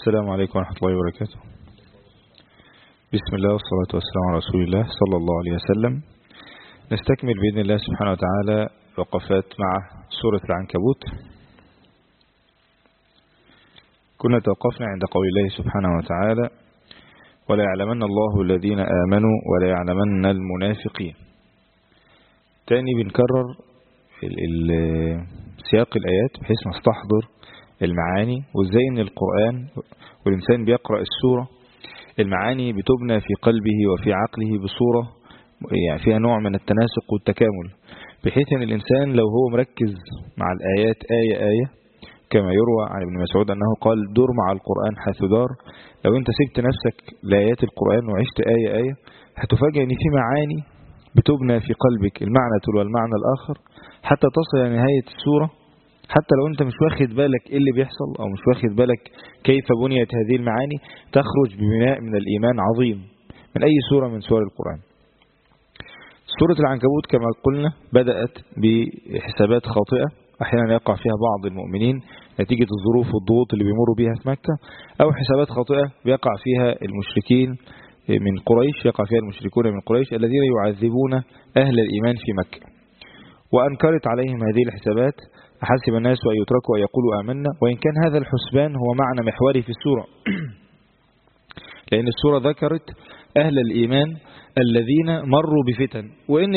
السلام عليكم ورحمة الله وبركاته. بسم الله والصلاة والسلام على رسول الله صلى الله عليه وسلم. نستكمل بإذن الله سبحانه وتعالى وقفات مع سورة العنكبوت. كنا توقفنا عند قول الله سبحانه وتعالى: ولا يعلمن الله الذين آمنوا ولا يعلمن المنافقين. تاني بنكرر سياق الآيات بحيث نستحضر المعاني، وازاي ان القرآن والإنسان بيقرأ السورة المعاني بتبنى في قلبه وفي عقله بصورة يعني فيها نوع من التناسق والتكامل، بحيث ان الإنسان لو هو مركز مع الآيات آية آية، كما يروى عن ابن مسعود أنه قال: دور مع القرآن حيث دار. لو انت سبت نفسك لآيات القرآن وعشت آية آية، هتفاجئ ان في معاني بتبنى في قلبك المعنى تلو المعنى الآخر حتى تصل إلى نهاية السورة، حتى لو انت مش واخد بالك ايه اللي بيحصل او مش واخد بالك كيف بنيت هذه المعاني، تخرج ببناء من الإيمان عظيم من أي سورة من سور القرآن. سورة العنكبوت كما قلنا بدأت بحسابات خاطئة أحيانا يقع فيها بعض المؤمنين نتيجة الظروف والضغوط اللي بيمروا بها في مكة، أو حسابات خاطئة بيقع فيها المشركين من قريش، يقع فيها المشركون من قريش الذين يعذبون أهل الإيمان في مكة. وأنكرت عليهم هذه الحسابات: أحسب الناس أن يتركوا أن يقولوا آمنا، وإن كان هذا الحسبان هو معنى محوري في السورة، لأن السورة ذكرت أهل الإيمان الذين مروا بفتن، وإن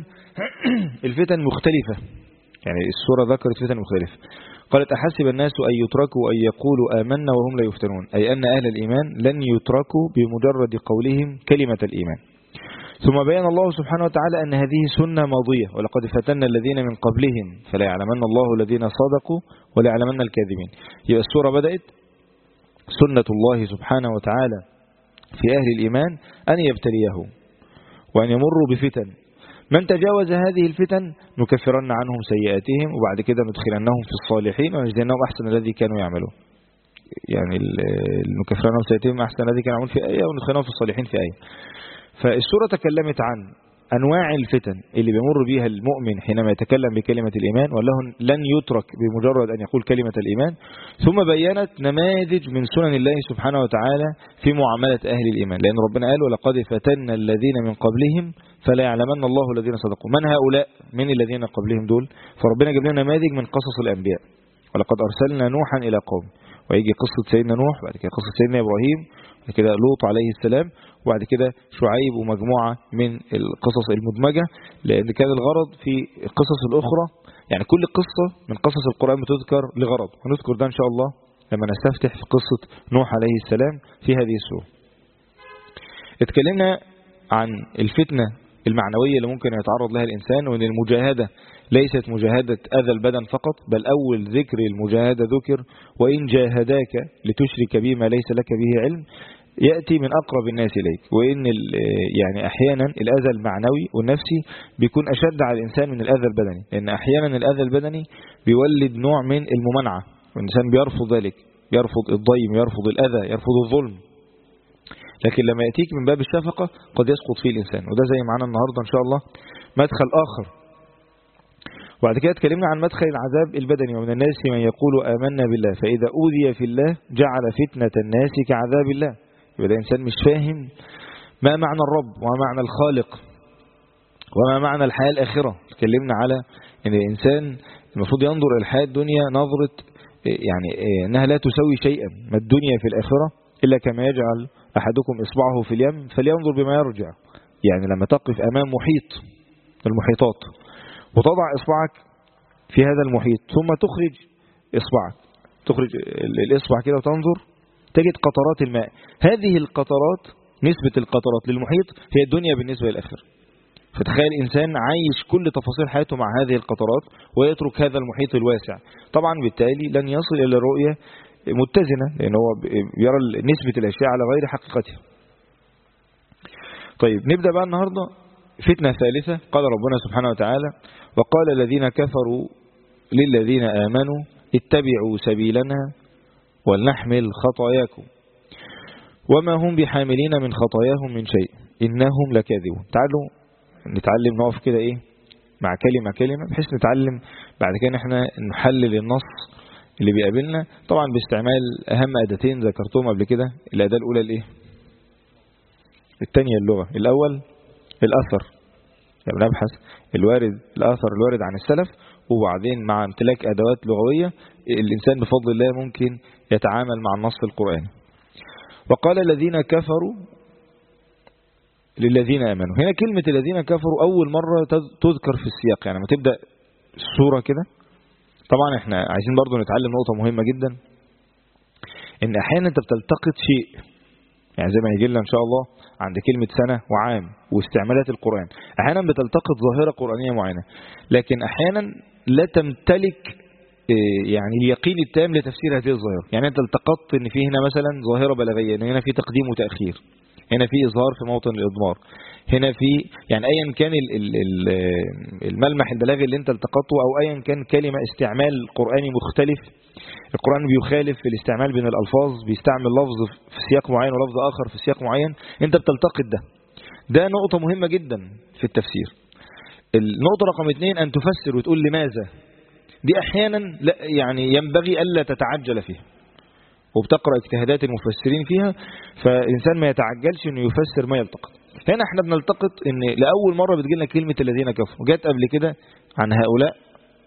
الفتن مختلفة، يعني السورة ذكرت فتن مختلفة. قالت: أحسب الناس أن يتركوا أن يقولوا آمنا وهم لا يفتنون، أي أن أهل الإيمان لن يتركوا بمجرد قولهم كلمة الإيمان. ثم بيان الله سبحانه وتعالى أن هذه سنة ماضية: ولقد فتنا الذين من قبلهم فلا يعلمن الله الذين صدقوا ولا يعلمن الكاذبين. يبقى السورة بدأت سنة الله سبحانه وتعالى في أهل الإيمان أن يبتليهم وأن يمروا بفتن، من تجاوز هذه الفتن نكفرن عنهم سيئاتهم وبعد كده ندخلنهم في الصالحين ونجزينهم أحسن الذي كانوا يعملون. يعني نكفرن عنهم سيئاتهم أحسن الذي كانوا يعملون في آية، وندخلنهم في الصالحين في آية. فالسورة تكلمت عن أنواع الفتن اللي بيمر بها المؤمن حينما يتكلم بكلمة الإيمان، وله لن يترك بمجرد أن يقول كلمة الإيمان. ثم بيّنت نماذج من سنن الله سبحانه وتعالى في معاملة أهل الإيمان، لأن ربنا قال: ولقد فتنا الذين من قبلهم فلا يعلمن الله الذين صدقوا. من هؤلاء؟ من الذين قبلهم دول؟ فربنا جاب لنا نماذج من قصص الأنبياء: ولقد أرسلنا نوحا إلى قوم، ويجي قصة سيدنا نوح، بعد كده قصة سيدنا إبراهيم، بعد كده لوط عليه السلام، وبعد كده شعيب، ومجموعة من القصص المدمجة، لأن كان الغرض في القصص الأخرى، يعني كل قصة من قصص القرآن بتذكر لغرض، ونذكر ده إن شاء الله لما نستفتح في قصة نوح عليه السلام في هذه السورة. اتكلمنا عن الفتنة المعنوية اللي ممكن يتعرض لها الإنسان، وأن المجاهدة ليست مجاهدة أذى البدن فقط، بل أول ذكر المجاهدة ذكر: وإن جاهداك لتشرك بما ليس لك به علم، يأتي من أقرب الناس إليك. وإن يعني أحيانا الأذى المعنوي والنفسي بيكون أشد على الإنسان من الأذى البدني، لأن أحيانا الأذى البدني بيولد نوع من الممانعة، والإنسان بيرفض ذلك، يرفض الضيم، يرفض الأذى، يرفض الظلم. لكن لما يأتيك من باب الشفقة قد يسقط فيه الإنسان، وده زي معنا النهاردة إن شاء الله مدخل آخر. وبعد كده اتكلمنا عن مدخل العذاب البدني: ومن الناس من يقول آمنا بالله فإذا أوذي في الله جعل فتنة الناس كعذاب الله. يبقى ده إنسان مش فاهم ما معنى الرب وما معنى الخالق وما معنى الحياة الآخرة. اتكلمنا على أن الإنسان المفروض ينظر إلى الحياة الدنيا نظرة يعني أنها لا تسوي شيئا، ما الدنيا في الآخرة إلا كما يجعل أحدكم إصبعه في اليم فلينظر بما يرجع. يعني لما تقف أمام محيط المحيطات وتضع إصبعك في هذا المحيط، ثم تخرج إصبعك، تخرج الإصبع كده وتنظر، تجد قطرات الماء. هذه القطرات، نسبة القطرات للمحيط هي الدنيا بالنسبة للآخرة. فتخيل إنسان عايش كل تفاصيل حياته مع هذه القطرات ويترك هذا المحيط الواسع، طبعا بالتالي لن يصل إلى رؤية متزنة، لأنه هو يرى نسبة الأشياء على غير حقيقتها. طيب نبدأ بقى النهاردة فتنة ثالثة. قال ربنا سبحانه وتعالى: وقال الذين كفروا للذين آمنوا اتبعوا سبيلنا ولنحمل خطاياكم وما هم بحاملين من خطاياهم من شيء إنهم لكاذبون. تعالوا نتعلم نقف كده مع كلمة كلمة، بحيث نتعلم بعد كده احنا نحلل النص اللي بيقابلنا طبعا باستعمال أهم أداتين ذكرتهم قبل كده. الأداة الأولى الإيه؟ الثانية اللغة. الأول الأثر، يعني نبحث الأثر الوارد عن السلف، وبعدين مع امتلاك أدوات لغوية الإنسان بفضل الله ممكن يتعامل مع النص القرآني. وقال الذين كفروا للذين آمنوا. هنا كلمة الذين كفروا أول مرة تذكر في السياق، يعني لما تبدأ السورة كده. طبعا احنا عايزين برضو نتعلم نقطة مهمة جدا، ان احيانا انت بتلتقط شيء، يعني زي ما يجي لنا ان شاء الله عند كلمة سنة وعام واستعمالات القرآن، احيانا بتلتقط ظاهرة قرآنية معينة، لكن احيانا لا تمتلك يعني اليقين التام لتفسير هذه الظاهرة. يعني انت التقطت ان في هنا مثلا ظاهرة بلاغية، ان هنا في تقديم وتأخير، هنا في إظهار في موطن الإضمار، هنا في يعني أيا كان الملمح البلاغي اللي انت التقطه، أو أيا كان كلمة استعمال قرآني مختلف. القرآن بيخالف في الاستعمال بين الألفاظ، بيستعمل لفظ في سياق معين ولفظ آخر في سياق معين، انت بتلتقط ده نقطة مهمة جدا في التفسير. النقطة رقم 2 أن تفسر وتقول لماذا. دي أحيانا لا يعني ينبغي ألا تتعجل فيها، وبتقرأ اجتهادات المفسرين فيها، فإنسان ما يتعجلش أنه يفسر ما يلتقط. هنا احنا بنلتقط أن لأول مرة بتجيلنا كلمة الذين كفروا. جات قبل كده عن هؤلاء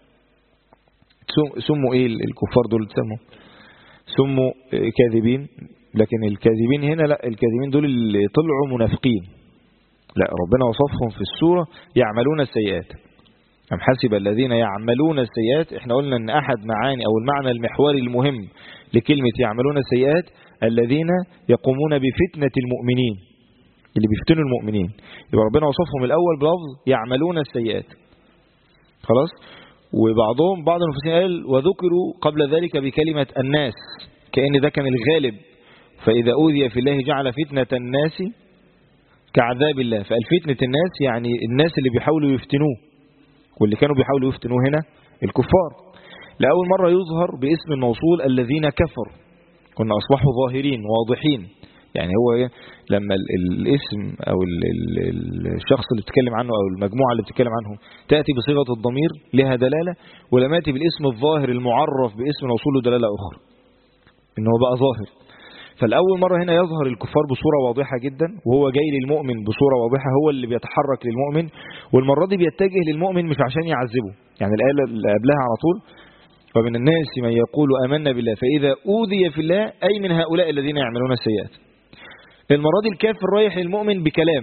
سموا ايه الكفار دول؟ سموا كاذبين، لكن الكاذبين هنا لا، الكاذبين دول اللي طلعوا منافقين. لا، ربنا وصفهم في السورة يعملون السيئات. أم حسب الذين يعملون السيئات. احنا قلنا ان احد معاني او المعنى المحوري المهم لكلمة يعملون السيئات الذين يقومون بفتنة المؤمنين، اللي بيفتنوا المؤمنين. يبقى ربنا وصفهم الاول بلفظ يعملون السيئات، خلاص. بعض المفسرين قال وذكروا قبل ذلك بكلمة الناس، كأن ده كان الغالب، فإذا أوذي في الله جعل فتنة الناس كعذاب الله. فالفتنة الناس يعني الناس اللي بيحاولوا يفتنوه، واللي كانوا بيحاولوا يفتنوه هنا الكفار. لأول مرة يظهر باسم الموصول الذين كفروا، كنا أصبحوا ظاهرين واضحين. يعني هو لما الاسم أو الشخص اللي بتتكلم عنه أو المجموعة اللي بتتكلم عنه تأتي بصيغة الضمير لها دلالة، ولما يأتي بالاسم الظاهر المعرف باسم الموصول له دلالة أخرى، إنه بقى ظاهر. فالأول مرة هنا يظهر الكفار بصورة واضحة جدا، وهو جاي للمؤمن بصورة واضحة، هو اللي بيتحرك للمؤمن، والمرة دي بيتجه للمؤمن مش عشان يعذبه. يعني الآية اللي قبلها على طول ومن الناس من يقول آمنا بالله فإذا أوذي في الله، أي من هؤلاء الذين يعملون السيئات. المرة دي الكافر رايح للمؤمن بكلام،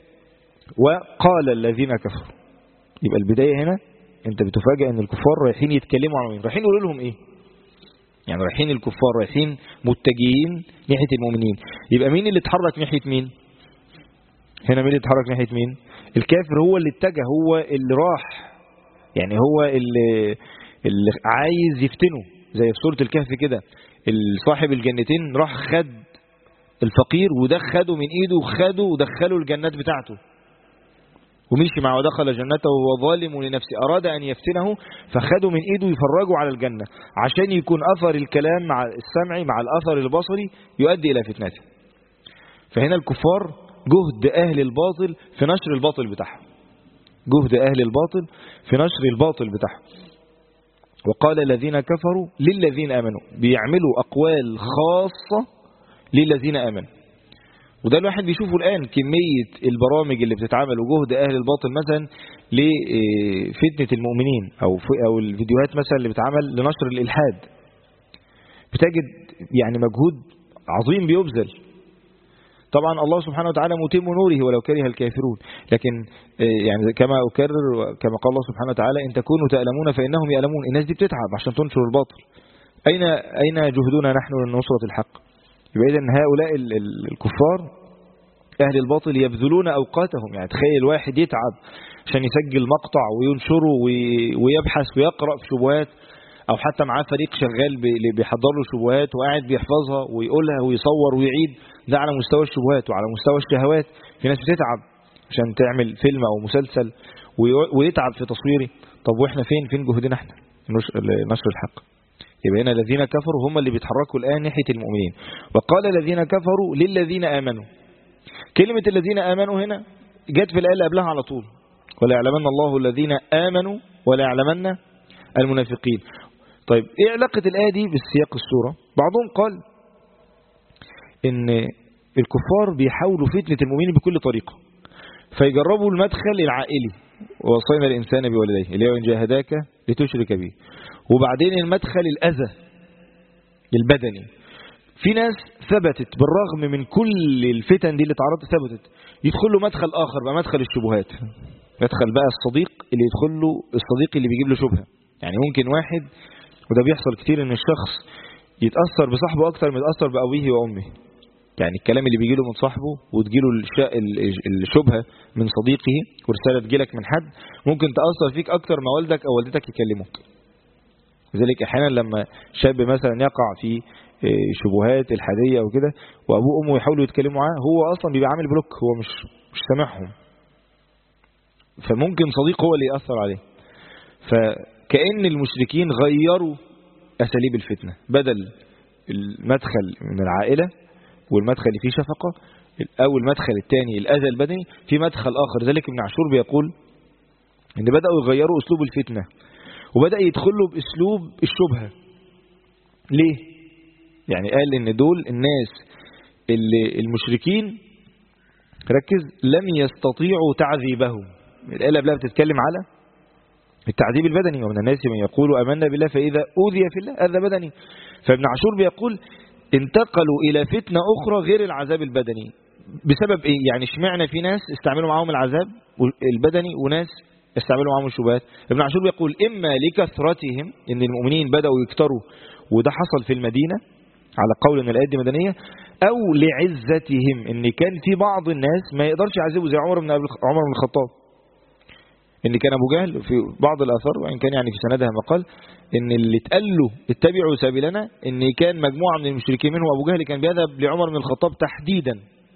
وقال الذين كفروا. يبقى البداية هنا انت بتفاجأ ان الكفار رايحين يتكلموا عن مين، رايحين يقولوا لهم ايه. يعني رايحين الكفار رايحين متجهين ناحية المؤمنين. يبقى مين اللي اتحرك ناحية مين هنا؟ مين اللي اتحرك ناحية مين؟ الكافر هو اللي اتجه، هو اللي راح، يعني هو اللي عايز يفتنه. زي في سورة الكهف كده، صاحب الجنتين راح خد الفقير ودخله من ايده وخده ودخله الجنات بتاعته ومشي معه ودخل جنته وهو ظالم لنفسه. أراد أن يفتنه فخده من ايده يفرجه على الجنة، عشان يكون أثر الكلام مع السمعي مع الأثر البصري يؤدي إلى فتنته. فهنا الكفار جهد أهل الباطل في نشر الباطل بتاعهم، جهد أهل الباطل في نشر الباطل بتاعهم. وقال الذين كفروا للذين آمنوا، بيعملوا أقوال خاصة للذين آمنوا. وده الواحد بيشوفه الآن، كمية البرامج اللي بتتعمل وجهد أهل الباطل مثلا لفتنة المؤمنين، أو الفيديوهات مثلا اللي بتتعمل لنشر الإلحاد، بتجد يعني مجهود عظيم بيبذل. طبعا الله سبحانه وتعالى متم نوره ولو كره الكافرون، لكن يعني كما أكرر كما قال الله سبحانه وتعالى إن تكونوا تألمون فإنهم يألمون. الناس دي بتتعب عشان تنشر الباطل. أين جهدنا نحن لنصرة الحق؟ يبقى إذن هؤلاء الكفار أهل الباطل يبذلون أوقاتهم. يعني تخيل واحد يتعب عشان يسجل مقطع وينشره ويبحث ويقرأ في شبهات، أو حتى معاه فريق شغال بيحضر له شبهات وقاعد بيحفظها ويقولها ويصور ويعيد. ده على مستوى الشبهات وعلى مستوى الشهوات. في ناس بتتعب عشان تعمل فيلم أو مسلسل ويتعب في تصويره. طب وإحنا فين جهدنا احنا نشر الحق؟ يبقى هنا الذين كفروا هم اللي بيتحركوا الآن ناحية المؤمنين. وقال الذين كفروا للذين آمنوا. كلمة الذين آمنوا هنا جت في الآية اللي قبلها على طول، ولا يعلمن الله الذين آمنوا ولا يعلمن المنافقين. طيب ايه علاقة الآية دي بالسياق السورة؟ بعضهم قال ان الكفار بيحاولوا فتنة المؤمنين بكل طريقة، فيجربوا المدخل العائلي، ووصينا الإنسان بوالديه اللي هو إن جاهداك لتشرك به، وبعدين المدخل الأذى البدني. في ناس ثبتت بالرغم من كل الفتن دي اللي تعرضت ثبتت يدخل له مدخل آخر بقى، مدخل الشبهات. مدخل بقى الصديق اللي يدخل له، الصديق اللي بيجيب له شبهة. يعني ممكن واحد، وده بيحصل كتير، ان الشخص يتأثر بصاحبه أكتر من يتأثر بأبيه وأمه. يعني الكلام اللي بيجيله من صاحبه وتجيله الشبهة من صديقه، ورسالة تجيلك من حد ممكن تأثر فيك أكتر ما والدك أو والدتك يكلموك. لذلك أحيانا لما شاب مثلا يقع في شبهات الحادية أو كده، وأبوه وأمه يحاولوا يتكلموا معاه، هو أصلا بيبقى عامل بلوك، هو مش سامعهم، فممكن صديق هو اللي يأثر عليه. فكأن المشركين غيروا أساليب الفتنة، بدل المدخل من العائلة والمدخل اللي فيه شفقة أو المدخل الثاني الأذى البدني، في مدخل آخر. ذلك ابن عاشور بيقول إن بدأوا يغيروا أسلوب الفتنة، وبدأ يدخلوا بأسلوب الشبهة. ليه؟ يعني قال إن دول الناس اللي المشركين، ركز، لم يستطيعوا تعذيبهم. الآية قبلها بتتكلم على التعذيب البدني، ومن الناس من يقول آمنا بالله فإذا أوذي في الله أذى بدني. فابن عاشور بيقول انتقلوا إلى فتنة أخرى غير العذاب البدني. بسبب إيه؟ يعني اشمعنى في ناس استعملوا معهم العذاب البدني وناس استعملوا معهم الشبهات؟ ابن عاشور بيقول إما لكثرتهم، إن المؤمنين بدأوا يكتروا وده حصل في المدينة على قول ان الآيات دي مدنية، أو لعزتهم، إن كان في بعض الناس ما يقدرش يعذبوا زي عمر بن الخطاب. إن كان أبو جهل في بعض الآثار، وإن كان يعني في سندها مقال، إن اللي اتقال له اتبعوا سبيلنا، إن كان مجموعة من المشركين منهم أبو جهل كان بيذهب لعمر بن الخطاب تحديدا،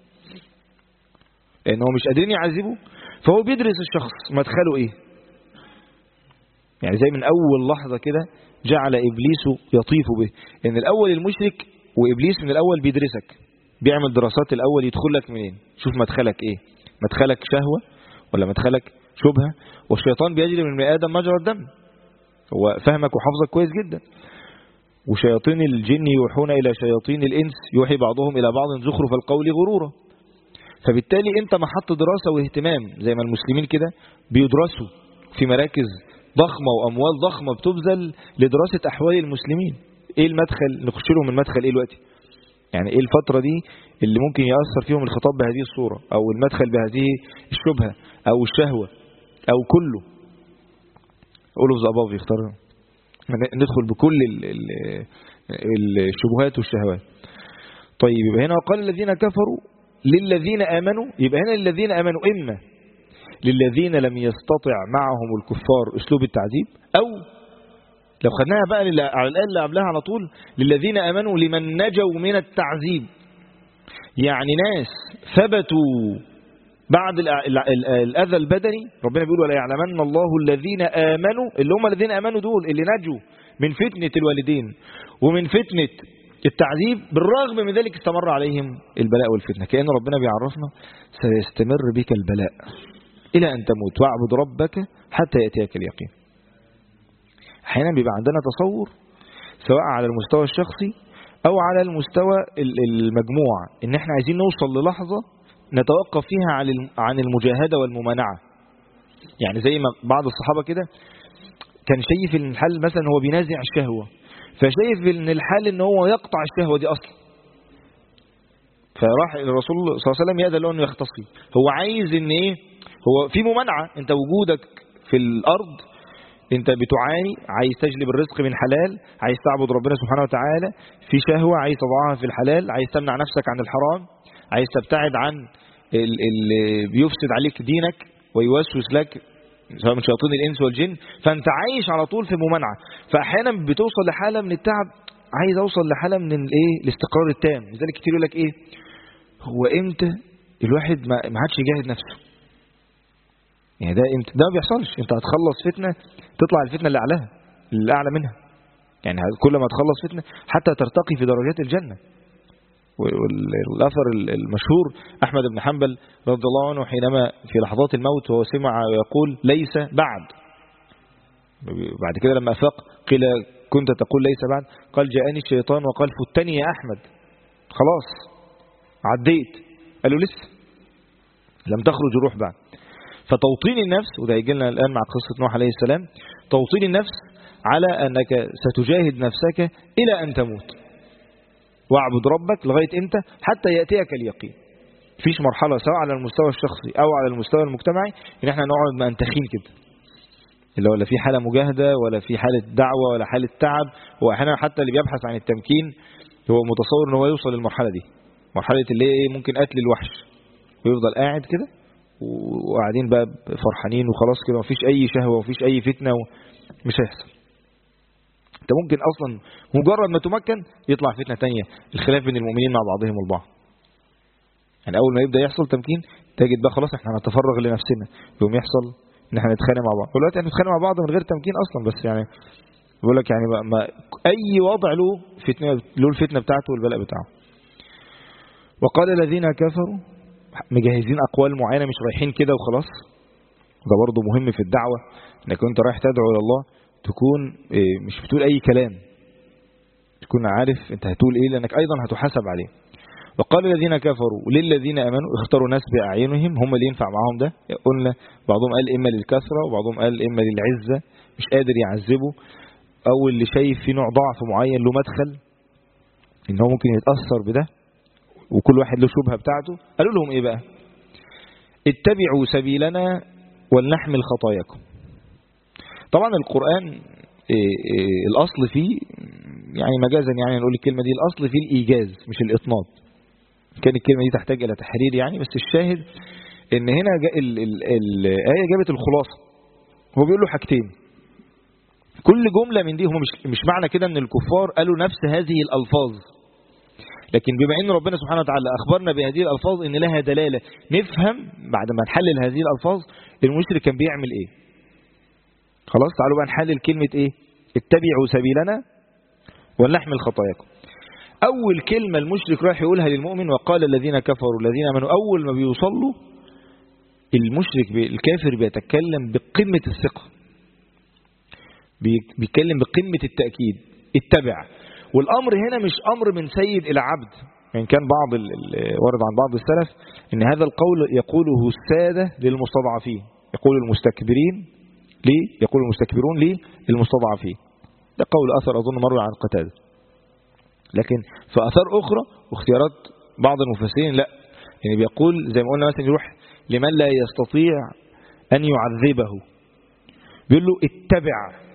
لأنه مش قادرين يعذبوا، فهو بيدرس الشخص مدخله إيه. يعني زي من أول لحظة كده جعل إبليس يطيف به، إن الأول المشرك وإبليس من الأول بيدرسك، بيعمل دراسات الأول، يدخل لك منين، شوف مدخلك إيه، مدخلك شهوة ولا مدخلك شبهة. والشيطان بيجري من بني آدم مجرى الدم، هو فهمك وحفظك كويس جدا. وشياطين الجن يوحون إلى شياطين الإنس يوحي بعضهم إلى بعض زخرف القول غرورا. فبالتالي أنت محط دراسة واهتمام، زي ما المسلمين كده بيدرسوا في مراكز ضخمة وأموال ضخمة بتبذل لدراسة أحوال المسلمين. إيه المدخل نخش لهم المدخل إيه دلوقتي؟ يعني إيه الفترة دي اللي ممكن يأثر فيهم الخطاب بهذه الصورة، أو المدخل بهذه الشبهة أو الشهوة أو كله. قولوا في أباف يختار ندخل بكل الشبهات والشهوات. طيب يبقى هنا وقال الذين كفروا للذين آمنوا، يبقى هنا للذين آمنوا إما للذين لم يستطع معهم الكفار أسلوب التعذيب، أو لو خدناها بقى على الآية اللي قبلها على طول للذين آمنوا لمن نجوا من التعذيب. يعني ناس ثبتوا بعد الأذى البدني، ربنا بيقول ولا يعلمن الله الذين آمنوا، اللي هم الذين آمنوا دول اللي نجوا من فتنة الوالدين ومن فتنة التعذيب، بالرغم من ذلك استمر عليهم البلاء والفتنة. كأن ربنا بيعرفنا سيستمر بك البلاء إلى أن تموت واعبد ربك حتى يأتيك اليقين. أحيانا بيبقى عندنا تصور سواء على المستوى الشخصي أو على المستوى المجموع، إن احنا عايزين نوصل للحظة نتوقف فيها عن المجاهدة والممانعة. يعني زي ما بعض الصحابة كده كان شايف ان الحل مثلا هو بينازع الشهوة، فشايف ان الحل ان هو يقطع الشهوة دي أصلا، فراح الرسول صلى الله عليه وسلم يأذن له انه يختصي. هو عايز ان ايه، هو في ممانعة، انت وجودك في الأرض انت بتعاني، عايز تجلب الرزق من حلال، عايز تعبد ربنا سبحانه وتعالى، في شهوة عايز تضعها في الحلال، عايز تمنع نفسك عن الحرام، عايز تبتعد عن اللي بيفسد عليك دينك ويوسوس لك سواء من شياطين الإنس والجن، فأنت عايش على طول في ممانعة. فأحيانا بتوصل لحالة من التعب، عايز أوصل لحالة من الاستقرار التام. لذلك كتير يقول لك إيه، هو إمتى الواحد ما عادش يجاهد نفسه؟ يعني ده إمتى؟ ده ما بيحصلش. أنت هتخلص فتنة تطلع الفتنة اللي أعلى منها. يعني كل ما تخلص فتنة حتى ترتقي في درجات الجنة. والأثر المشهور أحمد بن حنبل رضي الله عنه حينما في لحظات الموت وهو سمع يقول ليس بعد كده لما أفاق قيل كنت تقول ليس بعد، قال جاءني الشيطان وقال فتني يا أحمد، خلاص عديت. قالوا لسه لم تخرج الروح بعد. فتوطين النفس، وده يجي لنا الآن مع قصة نوح عليه السلام، توطين النفس على أنك ستجاهد نفسك إلى أن تموت، واعبد ربك لغاية أنت حتى يأتيك اليقين. فيش مرحلة سواء على المستوى الشخصي أو على المستوى المجتمعي إن احنا نقعد منتخين كده، اللي ولا في حالة مجاهدة ولا في حالة دعوة ولا حالة تعب. وأحيانا حتى اللي بيبحث عن التمكين هو متصور ان هو يوصل للمرحلة دي، مرحلة اللي هي ممكن قتل الوحش، ويفضل قاعد كده وقاعدين بقى فرحانين وخلاص كده، مفيش أي شهوة ومفيش أي فتنة مش هيحصل. انت ممكن أصلا مجرد ما تمكن يطلع فتنة تانية، الخلاف بين المؤمنين مع بعضهم البعض. يعني أول ما يبدأ يحصل تمكين تجد بقى خلاص احنا هنتفرغ لنفسنا، يوم يحصل ان احنا نتخانق مع بعض. دلوقتي احنا نتخانق مع بعض من غير تمكين أصلا، بس يعني بيقول لك يعني ما أي وضع له فتنة، له الفتنة بتاعته والبلاء بتاعه. وقال الذين كفروا، مجهزين أقوال معينة، مش رايحين كده وخلاص. ده برضه مهم في الدعوة، انك انت رايح تدعو إلى الله تكون مش بتقول أي كلام، تكون عارف انت هتقول ايه، لأنك أيضا هتحاسب عليه. وقال الذين كفروا للذين آمنوا اختاروا ناس بأعينهم، هم اللي ينفع معهم ده. قلنا بعضهم قال إما للكثرة وبعضهم قال إما للعزة، مش قادر يعذبه، أو اللي شايف في نوع ضعف معين له مدخل إن هو ممكن يتأثر بده، وكل واحد له شبهة بتاعته. قالوا لهم إيه بقى؟ اتبعوا سبيلنا ولنحمل خطاياكم. طبعا القرآن الأصل فيه يعني مجازا، يعني نقول الكلمة دي الأصل فيه الإيجاز مش الإطناب، كان الكلمة دي تحتاج إلى تحرير يعني، بس الشاهد إن هنا الآية جابت الخلاصة. هو بيقول له حاجتين، كل جملة من دي هم مش معنى كده ان الكفار قالوا نفس هذه الألفاظ، لكن بما ان ربنا سبحانه وتعالى أخبرنا بهذه الألفاظ ان لها دلالة، نفهم بعد ما نحلل هذه الألفاظ المشرك كان بيعمل ايه. خلاص تعالوا بقى نحلل كلمة ايه، اتبعوا سبيلنا ولنحمل خطاياكم. أول كلمة المشرك راح يقولها للمؤمن وقال الذين كفروا الذين آمنوا، أول ما بيوصلوا المشرك الكافر بيتكلم بقمة الثقة، بيتكلم بقمة التأكيد، اتبع. والأمر هنا مش أمر من سيد إلى عبد، يعني كان بعض ورد عن بعض السلف إن هذا القول يقوله السادة للمستضعفين، يقول المستكبرين ليه، يقول المستكبرون ليه للمستضعفين. ده قول أثر أظن مر عن قتادة. لكن في أثار أخرى واختيارات بعض المفسرين لا، يعني بيقول زي ما قلنا مثلا يروح لمن لا يستطيع أن يعذبه، بيقول له اتبع،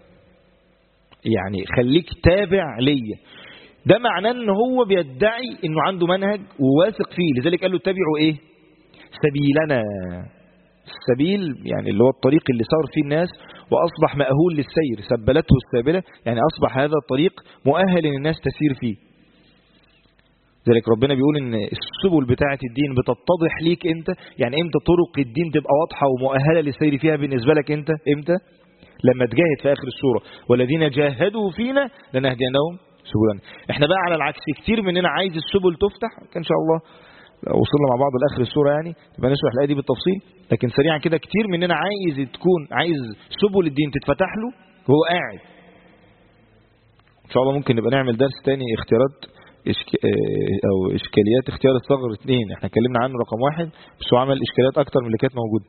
يعني خليك تابع ليا. ده معناه ان هو بيدعي انه عنده منهج وواثق فيه، لذلك قال له اتبعوا ايه، سبيلنا. السبيل يعني اللي هو الطريق اللي سار فيه الناس واصبح مأهول للسير، سبلته السابلة، يعني اصبح هذا الطريق مؤهل ان الناس تسير فيه. لذلك ربنا بيقول ان السبل بتاعة الدين بتتضح ليك انت، يعني امتى طرق الدين تبقى واضحة ومؤهلة للسير فيها بالنسبة لك انت، امتى؟ لما تجاهد في آخر السورة، والذين جاهدوا فينا لنهدينهم سبلنا. احنا بقى على العكس، كتير مننا عايز السبل تفتح، كان ان شاء الله لو وصلنا مع بعض لآخر السورة يعني يبقى نشرح الآية دي بالتفصيل، لكن سريعا كده كتير مننا عايز سبل الدين تتفتح له وهو قاعد. ان شاء الله ممكن نبقى نعمل درس تاني اختيارات او اشكاليات اختيار الثغر 2، احنا اتكلمنا عنه رقم 1 بس هو عمل اشكاليات اكتر من اللي كانت موجوده،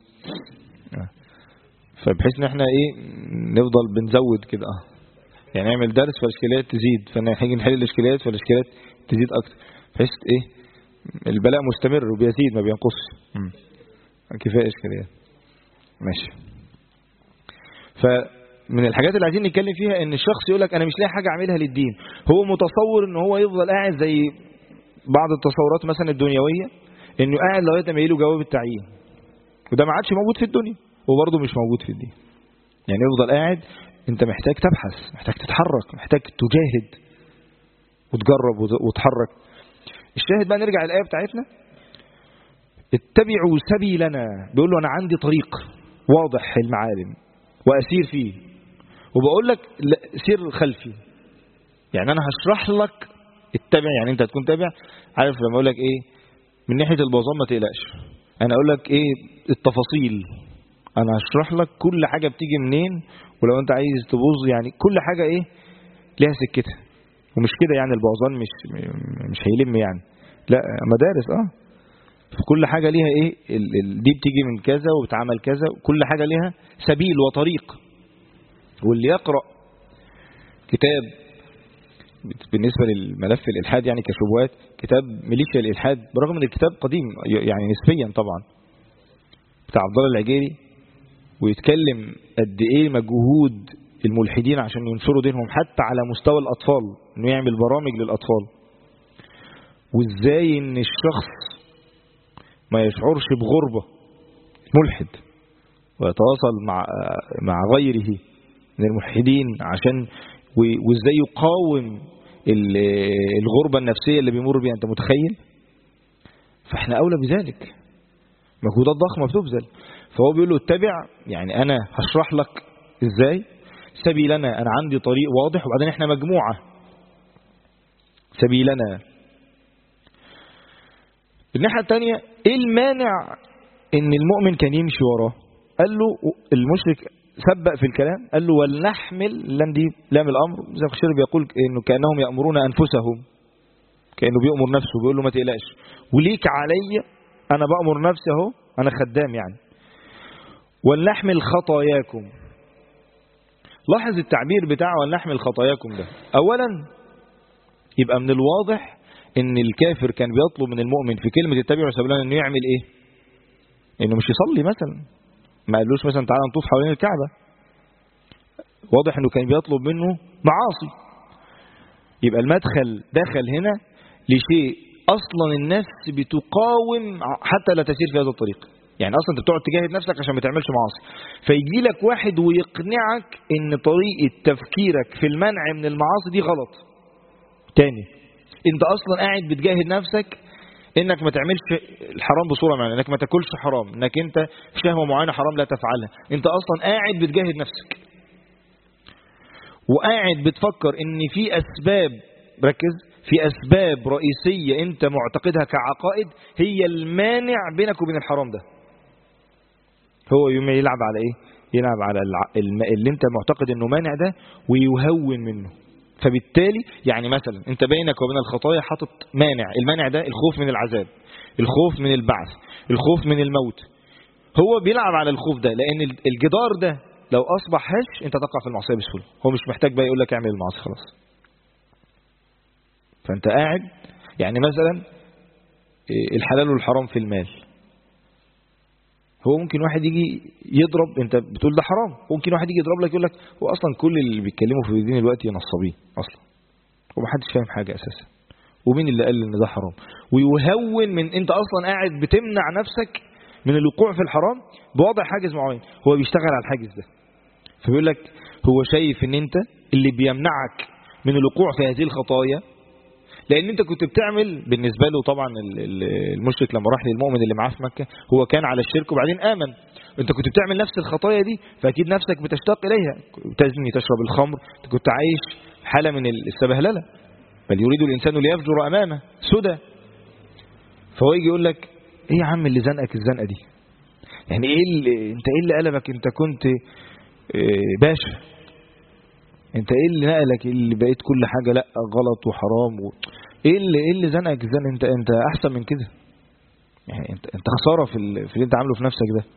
فبحيث ان احنا ايه نفضل بنزود كده يعني نعمل درس فالاشكاليات تزيد، فنيجي نحل الاشكاليات فالاشكاليات تزيد اكتر، بحيث ايه البلاء مستمر وبيزيد ما بينقصش. كفايه اشكاليات ماشي. فمن الحاجات اللي عايزين نتكلم فيها ان الشخص يقول لك انا مش لاقي حاجه اعملها للدين، هو متصور ان هو يفضل قاعد زي بعض التصورات مثلا الدنيويه، انه قاعد لغايه ما يجيله جواب التعيين، وده ما عادش موجود في الدنيا وبرضه مش موجود في الدين. يعني يفضل قاعد، انت محتاج تبحث، محتاج تتحرك، محتاج تجاهد وتجرب وتحرك. الشاهد بقى نرجع الآية بتاعتنا، اتبعوا سبيلنا، بيقول له انا عندي طريق واضح المعالم واسير فيه، وبقول لك سير خلفي، يعني انا هشرح لك اتبع، يعني انت هتكون تابع. عارف لما اقول لك ايه من ناحية البوظان ما تقلقش، انا اقول لك ايه التفاصيل، انا هشرح لك كل حاجة بتيجي منين، ولو انت عايز تبوظ يعني كل حاجة ايه ليها سكتها، ومش كده يعني البعضان مش هيلم يعني، لا مدارس في كل حاجة ليها ايه، دي بتيجي من كذا وبتعمل كذا، كل حاجة ليها سبيل وطريق. واللي يقرأ كتاب بالنسبة للملف الإلحاد يعني كشبهات، كتاب ميليشيا الإلحاد، برغم ان الكتاب قديم يعني نسبيا طبعا بتاع عبد الله العجيري، ويتكلم قد ايه مجهود الملحدين عشان ينشروا دينهم حتى على مستوى الأطفال، انه يعمل برامج للأطفال، وازاي ان الشخص ما يشعرش بغربة ملحد ويتواصل مع غيره من الملحدين، عشان وازاي يقاوم الغربة النفسية اللي بيمر بيها. انت متخيل؟ فاحنا اولى بذلك، مجهودات ضخمة بتبذل. فهو بيقول له اتبع، يعني انا هشرح لك ازاي سبيلنا، انا عندي طريق واضح، وبعدين احنا مجموعة سبيلنا. الناحية الثانية ايه المانع ان المؤمن كان يمشي وراه؟ قال له المشرك سبق في الكلام، قال له ولنحمل، لام دي لام الامر، زي ما الشيخ بيقول انه كانهم يامرون انفسهم، كانه بيامر نفسه، بيقول له ما تقلقش وليك عليا، انا بامر نفسي اهو، انا خدام يعني. ولنحمل خطاياكم. لاحظ التعبير بتاع ولنحمل خطاياكم ده. اولا يبقى من الواضح ان الكافر كان بيطلب من المؤمن في كلمة اتبعوا سبيلنا انه يعمل ايه؟ انه مش يصلي مثلا، ما قالوش مثلا تعالى نطوف حوالين الكعبة، واضح انه كان بيطلب منه معاصي. يبقى المدخل دخل هنا لشيء اصلا النفس بتقاوم حتى لا تسير في هذا الطريق، يعني اصلا انت بتقعد تجاهد نفسك عشان ما تعملش معاصي، فيجي لك واحد ويقنعك ان طريقة تفكيرك في المنع من المعاصي دي غلط. تاني، انت اصلا قاعد بتجاهد نفسك انك ما تعملش الحرام بصورة معينة، انك ما تاكلش حرام، انك انت في شهوة معينة حرام لا تفعلها، انت اصلا قاعد بتجاهد نفسك، وقاعد بتفكر ان في اسباب، ركز، في اسباب رئيسية انت معتقدها كعقائد هي المانع بينك وبين الحرام ده. هو يلعب على ايه؟ يلعب على اللي انت معتقد انه مانع ده ويهون منه. فبالتالي يعني مثلا انت بينك وبين الخطايا حاطط مانع، المانع ده الخوف من العذاب، الخوف من البعث، الخوف من الموت. هو بيلعب على الخوف ده، لان الجدار ده لو اصبح هش انت تقع في المعصيه بسهوله. هو مش محتاج بقى يقول لك اعمل المعصيه خلاص. فانت قاعد يعني مثلا الحلال والحرام في المال، هو ممكن واحد يجي يضرب، انت بتقول ده حرام، ممكن واحد يجي يضرب لك يقول لك هو اصلا كل اللي بيتكلموا في الدين دلوقتي نصابين اصلا، ومحدش فاهم حاجه اساسا، ومين اللي قال ان ده حرام، ويهون من انت اصلا قاعد بتمنع نفسك من الوقوع في الحرام بوضع حاجز معين. هو بيشتغل على الحاجز ده، فبيقول لك هو شايف ان انت اللي بيمنعك من الوقوع في هذه الخطايا، لان انت كنت بتعمل بالنسبه له. طبعا المشرك لما راح للمؤمن اللي معاه في مكه هو كان على الشرك وبعدين امن، انت كنت بتعمل نفس الخطايا دي، فاكيد نفسك بتشتاق اليها، تزني، تشرب الخمر، انت كنت عايش حاله من السبهلله، بل يريد الانسان ليفجر امامه سدى. فهو يجي يقول لك ايه يا عم اللي زنقك الزنقه دي؟ يعني انت ايه اللي قلبك؟ انت كنت باشا، انت ايه اللي نقلك اللي بقيت كل حاجه لا غلط وحرام ايه اللي زنقك الزن؟ انت احسن من كده، يعني انت خساره في اللي انت عامله في نفسك ده.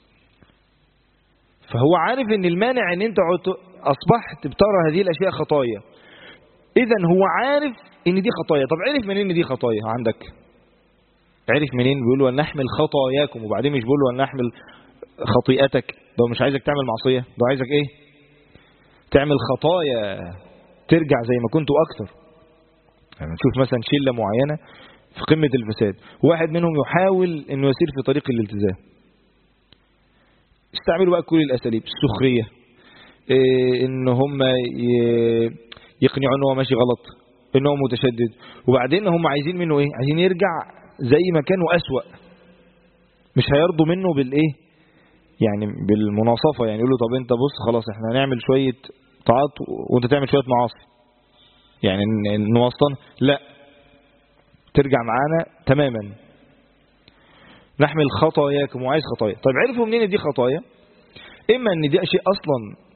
فهو عارف ان المانع ان انت اصبحت بترى هذه الاشياء خطايا، اذا هو عارف ان دي خطايا. طب عرف منين ان دي خطايا عندك؟ عرف منين؟ بيقول له ان نحمل خطاياكم، وبعدين مش بيقول له ان نحمل خطيئتك، ده مش عايزك تعمل معصيه، ده عايزك ايه؟ تعمل خطايا ترجع زي ما كنت واكثر. يعني نشوف مثلا شله معينه في قمه الفساد، واحد منهم يحاول انه يسير في طريق الالتزام، استعملوا بقى كل الاساليب، السخريه، ان هم يقنعوا انه هو ماشي غلط، انه هو متشدد، وبعدين هم عايزين منه ايه؟ عايزين يرجع زي ما كان واسوأ. مش هيرضوا منه بالايه؟ يعني بالمناصفه، يعني يقولوا طب انت بص خلاص احنا هنعمل شويه طاعات وانت تعمل شويه معاصي، يعني نوصل، لا ترجع معانا تماما. نحمل خطاياكم، وعايز خطايا. طيب عرفوا منين دي خطايا؟ اما ان دي اشياء اصلا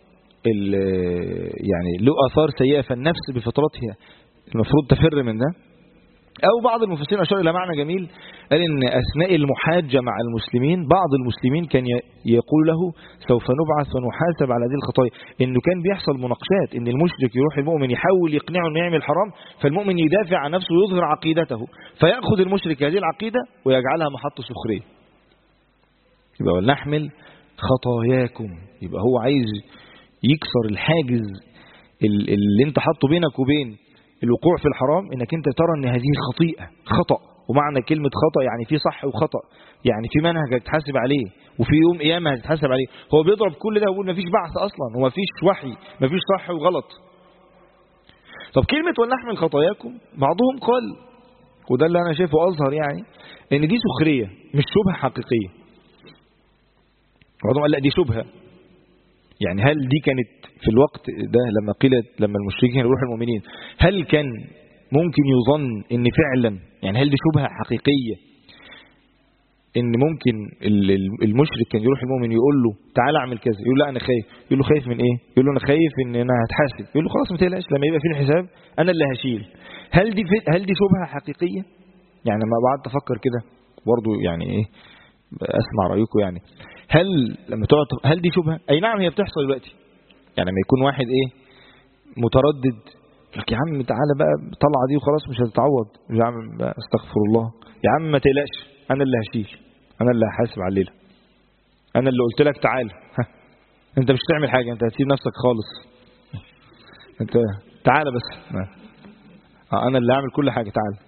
يعني له آثار سيئة، فالنفس بفطرتها المفروض تفر من ده. أو بعض المفسرين أشار إلى معنى جميل، قال إن أثناء المحاجة مع المسلمين بعض المسلمين كان يقول له سوف نبعث ونحاسب على هذه الخطايا. إنه كان بيحصل مناقشات، إن المشرك يروح المؤمن يحاول يقنعه إنه يعمل حرام، فالمؤمن يدافع عن نفسه ويظهر عقيدته، فيأخذ المشرك هذه العقيدة ويجعلها محط سخرية. يبقى ولنحمل خطاياكم، يبقى هو عايز يكسر الحاجز اللي انت حاطه بينك وبين الوقوع في الحرام، انك انت ترى ان هذه خطيئة، خطأ. ومعنى كلمة خطأ يعني في صح وخطأ، يعني في منهج هتتحاسب عليه وفي يوم قيامة هتتحاسب عليه. هو بيضرب كل ده ويقول مفيش بعث اصلا ومفيش وحي، مفيش صح وغلط. طب كلمة ولنحمل خطاياكم، بعضهم قال، وده اللي انا شايفه اظهر، يعني ان دي سخرية مش شبهة حقيقية. بعضهم قال لا دي شبهة. يعني هل دي كانت في الوقت ده لما قيلت لما المشركين يروحوا المؤمنين، هل كان ممكن يظن ان فعلا، يعني هل دي شبهة حقيقية ان ممكن المشرك كان يروح المؤمن يقول له تعالى اعمل كذا، يقول لا انا خايف، يقول له خايف من ايه؟ يقول له انا خايف ان انا هتحاسب، يقول له خلاص ما تقلقش لما يبقى في الحساب انا اللي هشيل. هل دي شبهة حقيقية؟ يعني لما بعد تفكر كده برضه، يعني ايه، اسمع رايكم. يعني هل دي شبهة؟ اي نعم هي بتحصل دلوقتي. يعني لما يكون واحد ايه متردد، لك يا عم تعالى بقى طلع دي وخلاص مش هتتعوض، يا عم بقى استغفر الله، يا عم ما تقلقش انا اللي هشيل، انا اللي هحاسب على الليله، انا اللي قلت لك تعالى. انت مش هتعمل حاجه، انت هتسيب نفسك خالص، انت تعالى بس، انا اللي هعمل كل حاجه، تعالى.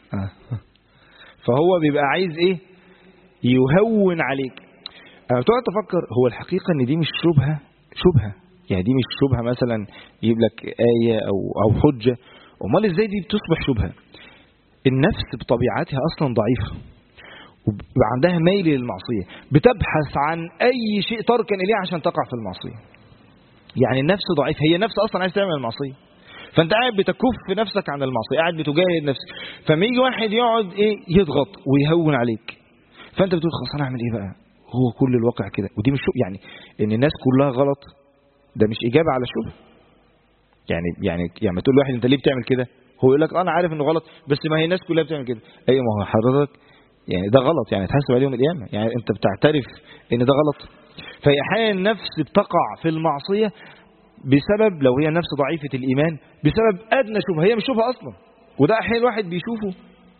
فهو بيبقى عايز ايه؟ يهون عليك. انا بتقعد تفكر، هو الحقيقه ان دي مش شبهه، يعني دي مش شبهه مثلا يجيب لك ايه او حجه. امال ازاي دي بتصبح شبهه؟ النفس بطبيعتها اصلا ضعيفه وعندها ميل للمعصيه، بتبحث عن اي شيء تركن اليه عشان تقع في المعصيه. يعني النفس ضعيفه، هي نفس اصلا عايز تعمل المعصيه، فانت قاعد بتكف نفسك عن المعصيه، قاعد بتجاهد نفسك. فما يجي واحد يقعد ايه يضغط ويهون عليك، فانت بتقول خلاص انا اعمل ايه بقى، هو كل الواقع كده. ودي مش يعني ان الناس كلها غلط، ده مش اجابه على الشبهه. يعني ما تقول لواحد انت ليه بتعمل كده، هو يقول لك انا عارف انه غلط، بس ما هي الناس كلها بتعمل كده. ايوه ما هو حضرتك يعني ده غلط، يعني تحاسب عليه يوم القيامه، يعني انت بتعترف ان ده غلط. فهي احيانا النفس بتقع في المعصيه بسبب، لو هي نفس ضعيفه الايمان، بسبب ادنى شبهه، هي مش شبهه اصلا. وده احيانا الواحد بيشوفه،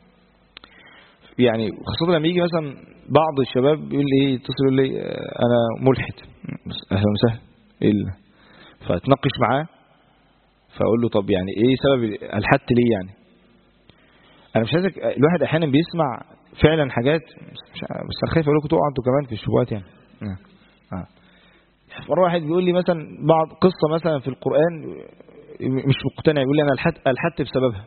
يعني خاصه لما يجي مثلا بعض الشباب يقول لي ايه، يتصل يقول لي انا ملحد، اهلا وسهلا، فتناقش معاه، فاقول له طب يعني ايه سبب الحدت ليه؟ يعني انا مش عايزك، الواحد احيانا بيسمع فعلا حاجات، بس انا خايف اقول لكم تقعوا انتوا كمان في الشبهات. يعني مره واحد بيقول لي مثلا بعض قصه مثلا في القران مش مقتنع، يقول لي انا الحدت بسببها.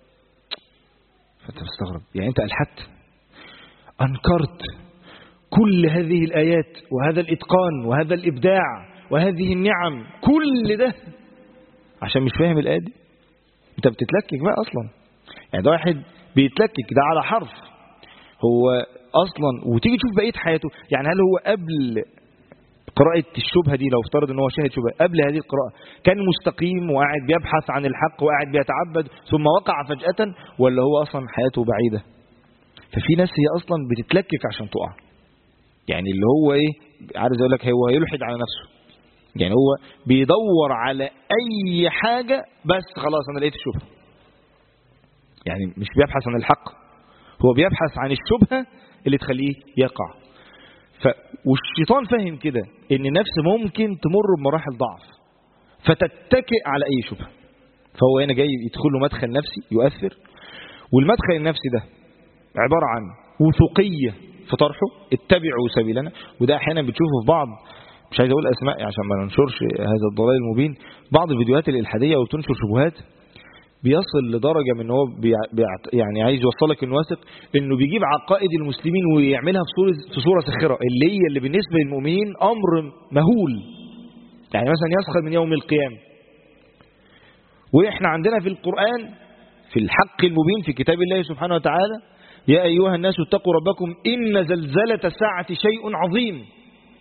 فانت مستغرب، يعني انت الحدت، انكرت كل هذه الايات وهذا الاتقان وهذا الابداع وهذه النعم، كل ده عشان مش فاهم الآية دي؟ انت بتتلكك بقى اصلا. يعني ده واحد بيتلكك، ده على حرف هو اصلا. وتيجي تشوف بقية حياته، يعني هل هو قبل قراءة الشبهة دي، لو افترض ان هو شاهد شبهة قبل هذه القراءة، كان مستقيم وقاعد بيبحث عن الحق وقاعد بيتعبد ثم وقع فجأة، ولا هو اصلا حياته بعيدة؟ ففي ناس هي اصلا بتتلكك عشان تقع. يعني اللي هو ايه، عايز اقول لك، هو يلحد على نفسه. يعني هو بيدور على اي حاجة بس خلاص انا لقيت الشبهة. يعني مش بيبحث عن الحق، هو بيبحث عن الشبهة اللي تخليه يقع. والشيطان فاهم كده ان النفس ممكن تمر بمراحل ضعف فتتكئ على اي شبهة، فهو هنا جاي يدخل له مدخل نفسي يؤثر. والمدخل النفسي ده عبارة عن وثوقية في طرحه، اتبعوا سبيلنا. وده احيانا بتشوفه في بعض، مش عايز اقول اسماء عشان ما ننشرش هذا الضلال المبين، بعض الفيديوهات الالحاديه وتنشر شبهات، بيصل لدرجه من هو يعني عايز يوصلك انه واثق انه بيجيب عقائد المسلمين ويعملها في صوره ساخره، اللي بالنسبه للمؤمنين امر مهول. يعني مثلا يسخر من يوم القيامه، واحنا عندنا في القران في الحق المبين في كتاب الله سبحانه وتعالى: يا ايها الناس اتقوا ربكم ان زلزله الساعه شيء عظيم.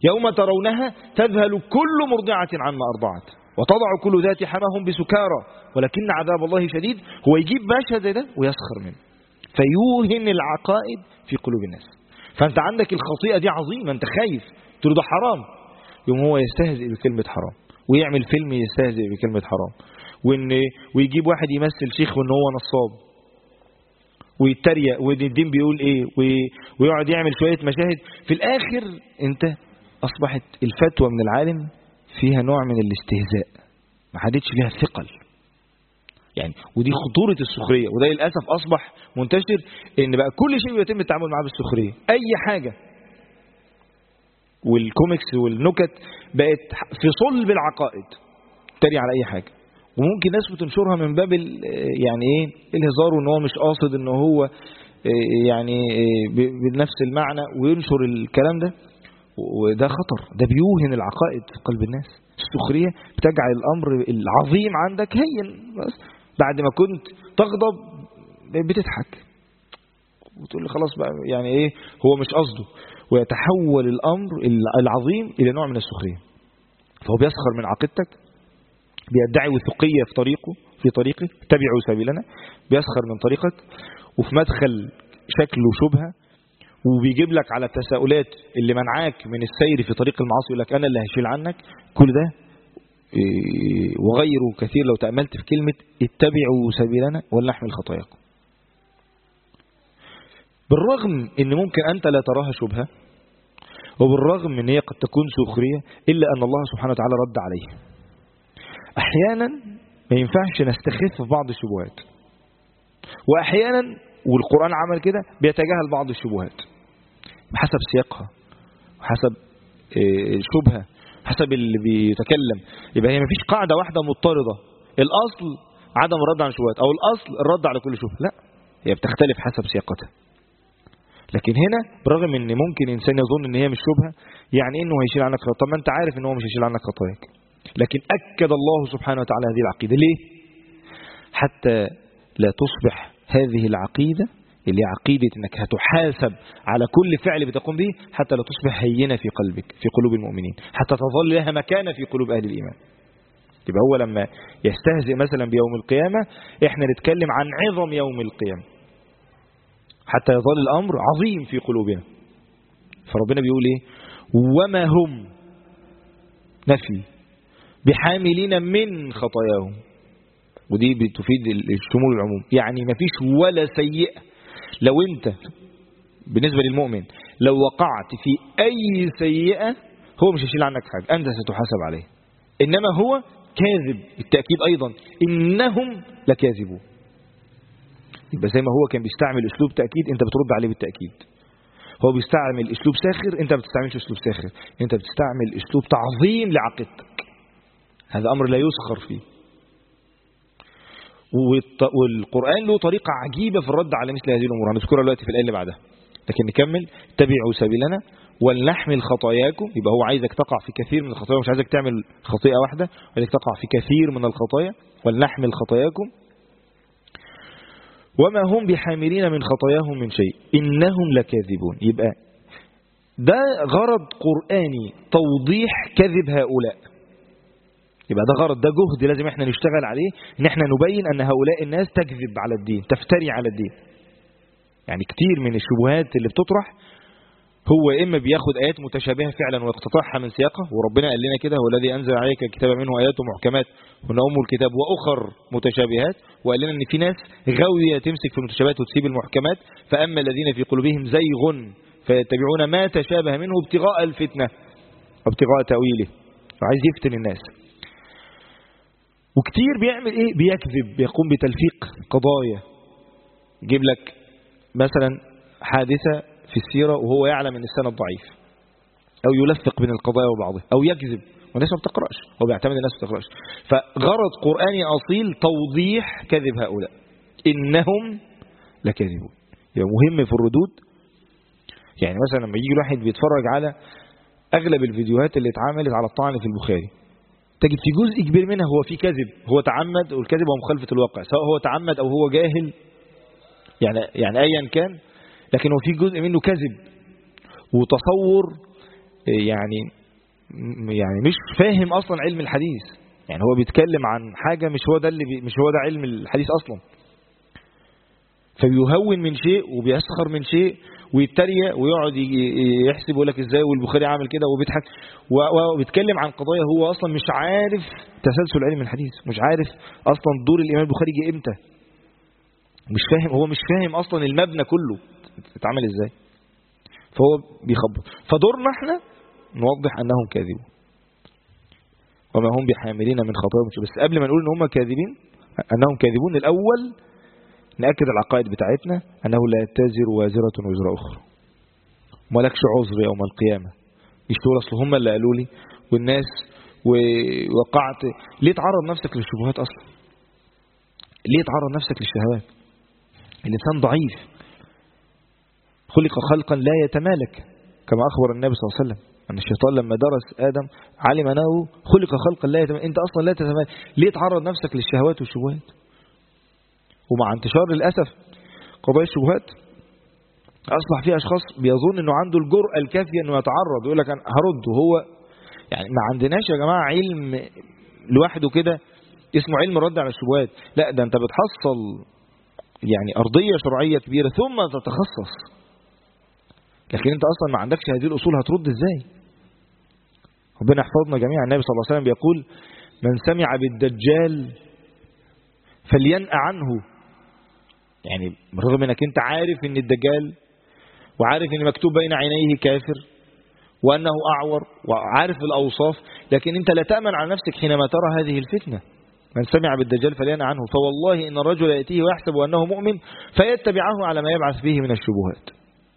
يوم ترونها تذهل كل مرضعة عما أرضعت وتضع كل ذات حمى بسكارى ولكن عذاب الله شديد. هو يجيب مشهد ده ويسخر منه فيوهن العقائد في قلوب الناس. فأنت عندك الخطيئة دي عظيمة، أنت خايف تقول ده حرام، يوم هو يستهزئ بكلمة حرام ويعمل فيلم يستهزئ بكلمة حرام، ويجيب واحد يمثل شيخ وإن هو نصاب ويتريق والدين بيقول إيه ويقعد يعمل شوية مشاهد. في الآخر أنت أصبحت الفتوى من العالم فيها نوع من الاستهزاء، ما حدتش فيها ثقل يعني. ودي خطورة السخرية، وده للأسف أصبح منتشر إن بقى كل شيء يتم التعامل معاه بالسخرية. أي حاجة، والكوميكس والنكت بقت في صلب العقائد، تري على أي حاجة. وممكن ناس بتنشرها من باب يعني إيه الهزار، وإن هو مش قاصد إن هو يعني بنفس المعنى وينشر الكلام ده، وده خطر، ده بيوهن العقائد في قلب الناس. السخرية بتجعل الأمر العظيم عندك هين، بس بعد ما كنت تغضب بتضحك وتقول لي خلاص بقى يعني ايه هو مش قصده، ويتحول الأمر العظيم إلى نوع من السخرية. فهو بيسخر من عقيدتك، بيدعي وثقية في طريقه اتبعوا سبيلنا، بيسخر من طريقك، وفي مدخل شكله شبهة، وبيجيب لك على التساؤلات اللي منعاك من السير في طريق المعاصي، يقول لك أنا اللي هشيل عنك كل ده وغيره كثير. لو تأملت في كلمة اتبعوا سبيلنا ولنحمل خطاياكم، بالرغم ان ممكن أنت لا تراها شبهة، وبالرغم ان هي قد تكون سخرية، إلا أن الله سبحانه وتعالى رد عليه. أحيانا ما ينفعش نستخف في بعض الشبهات، وأحيانا والقرآن عمل كده بيتجاهل بعض الشبهات بحسب سياقها وحسب الشبهة، حسب اللي بيتكلم. يبقى هي مفيش قاعدة واحدة مضطردة، الأصل عدم الرد عن الشبهات أو الأصل الرد على كل شبهة، لا، هي بتختلف حسب سياقتها. لكن هنا برغم ان ممكن انسان يظن ان هي مش شبهة، يعني انه هيشيل عنك خطاياك، طب ما انت عارف ان هو مش هيشيل عنك خطاياك، لكن أكد الله سبحانه وتعالى هذه العقيدة. ليه؟ حتى لا تصبح هذه العقيدة اللي عقيدة انك هتحاسب على كل فعل بتقوم به، حتى لا تصبح هينة في قلبك في قلوب المؤمنين، حتى تظل لها مكانة في قلوب أهل الإيمان. يبقى هو لما يستهزئ مثلا بيوم القيامة، احنا نتكلم عن عظم يوم القيامة حتى يظل الأمر عظيم في قلوبنا. فربنا بيقول ايه؟ وما هم نفي بحاملين من خطاياهم، ودي بتفيد الشمول العموم، يعني ما فيش ولا سيئة. لو انت بالنسبة للمؤمن لو وقعت في أي سيئة هو مش هيشيل عنك حاجة، أنت ستحاسب عليه. إنما هو كاذب، التأكيد أيضا إنهم لكاذبون. يبقى زي ما هو كان بيستعمل أسلوب تأكيد، أنت بترد عليه بالتأكيد. هو بيستعمل أسلوب ساخر، أنت ما بتستعملش أسلوب ساخر، أنت بتستعمل أسلوب تعظيم لعقيدتك. هذا أمر لا يسخر فيه. والقرآن له طريقة عجيبة في الرد على مثل هذه الأمور، هنذكرها دلوقتي في الآية اللي بعدها. لكن نكمل. اتبعوا سبيلنا ولنحمل خطاياكم. يبقى هو عايزك تقع في كثير من الخطايا، مش عايزك تعمل خطيئة واحدة، عايزك تقع في كثير من الخطايا. ولنحمل خطاياكم وما هم بحاملين من خطاياهم من شيء إنهم لكاذبون. يبقى ده غرض قرآني، توضيح كذب هؤلاء. يبقى ده غرض، ده جهد لازم احنا نشتغل عليه، ان احنا نبين ان هؤلاء الناس تكذب على الدين، تفتري على الدين. يعني كتير من الشبهات اللي بتطرح هو اما بياخد ايات متشابهه فعلا ويقتطعها من سياقها، وربنا قال لنا كده: هو الذي انزل عليك الكتاب منه ايات محكمات هن ام الكتاب واخر متشابهات. وقال لنا ان في ناس غاويه تمسك في المتشابهات وتسيب المحكمات. فاما الذين في قلوبهم زيغ فيتبعون ما تشابه منه ابتغاء الفتنه وابتغاء تاويله، وعايز يفتن الناس. وكتير بيعمل ايه؟ بيكذب، بيقوم بتلفيق قضايا. يجيب لك مثلا حادثة في السيرة وهو يعلم ان السند ضعيف، او يلفق بين القضايا وبعضها، او يكذب والناس ما بتقرأش، هو بيعتمد الناس ما بتقرأش. فغرض قرآني أصيل توضيح كذب هؤلاء، إنهم لكاذبون. يبقى مهم في الردود. يعني مثلا لما يجي الواحد بيتفرج على أغلب الفيديوهات اللي اتعملت على الطعن في البخاري، تجد في جزء كبير منها هو في كذب، هو تعمد، والكذب هو مخالفة الواقع، سواء هو تعمد أو هو جاهل، يعني أيا كان، لكن هو في جزء منه كذب وتصور يعني مش فاهم أصلا علم الحديث، يعني هو بيتكلم عن حاجة مش هو ده علم الحديث أصلا، فبيهون من شيء وبيسخر من شيء ويتريق ويقعد يحسب ويقول لك ازاي والبخاري عامل كده وبيضحك وبيتكلم عن قضايا هو اصلا مش عارف تسلسل علم الحديث، مش عارف اصلا دور الامام البخاري جه امتى، مش فاهم، هو مش فاهم اصلا المبنى كله اتعمل ازاي، فهو بيخبط. فدورنا احنا نوضح انهم كاذبون وما هم بحاملين من خطاياهم، بس قبل ما نقول ان هم كاذبين انهم كاذبون الاول نأكد العقائد بتاعتنا أنه لا تزر وازرة وزر أخرى، مالكش عذر يوم القيامة. مش تقول أصل هم اللي قالوا لي والناس ووقعت. ليه تعرض نفسك للشبهات أصلا؟ ليه تعرض نفسك للشهوات؟ الإنسان ضعيف، خلق خلقا لا يتمالك، كما أخبر النبي صلى الله عليه وسلم أن الشيطان لما درس آدم علم أنه خلق خلقا لا يتمالك. أنت أصلا لا تتمالك، ليه تعرض نفسك للشهوات والشبهات؟ ومع انتشار للأسف قضايا الشبهات أصبح فيه أشخاص بيظن أنه عنده الجرأة الكافية أنه يتعرض ويقول لك أنا هرد، وهو يعني ما عندناش يا جماعة علم لوحده كده اسمه علم الرد على الشبهات، لا ده أنت بتحصل يعني أرضية شرعية كبيرة ثم تتخصص، لكن أنت أصلا ما عندكش هذه الأصول هترد إزاي؟ ربنا يحفظنا جميعا. النبي صلى الله عليه وسلم بيقول من سمع بالدجال فلينأ عنه، يعني بالرغم انك انت عارف ان الدجال وعارف ان مكتوب بين عينيه كافر وانه اعور وعارف الاوصاف، لكن انت لا تأمن على نفسك حينما ترى هذه الفتنة. من سمع بالدجال فلينأ عنه، فوالله ان الرجل يأتيه ويحسب انه مؤمن فيتبعه على ما يبعث به من الشبهات.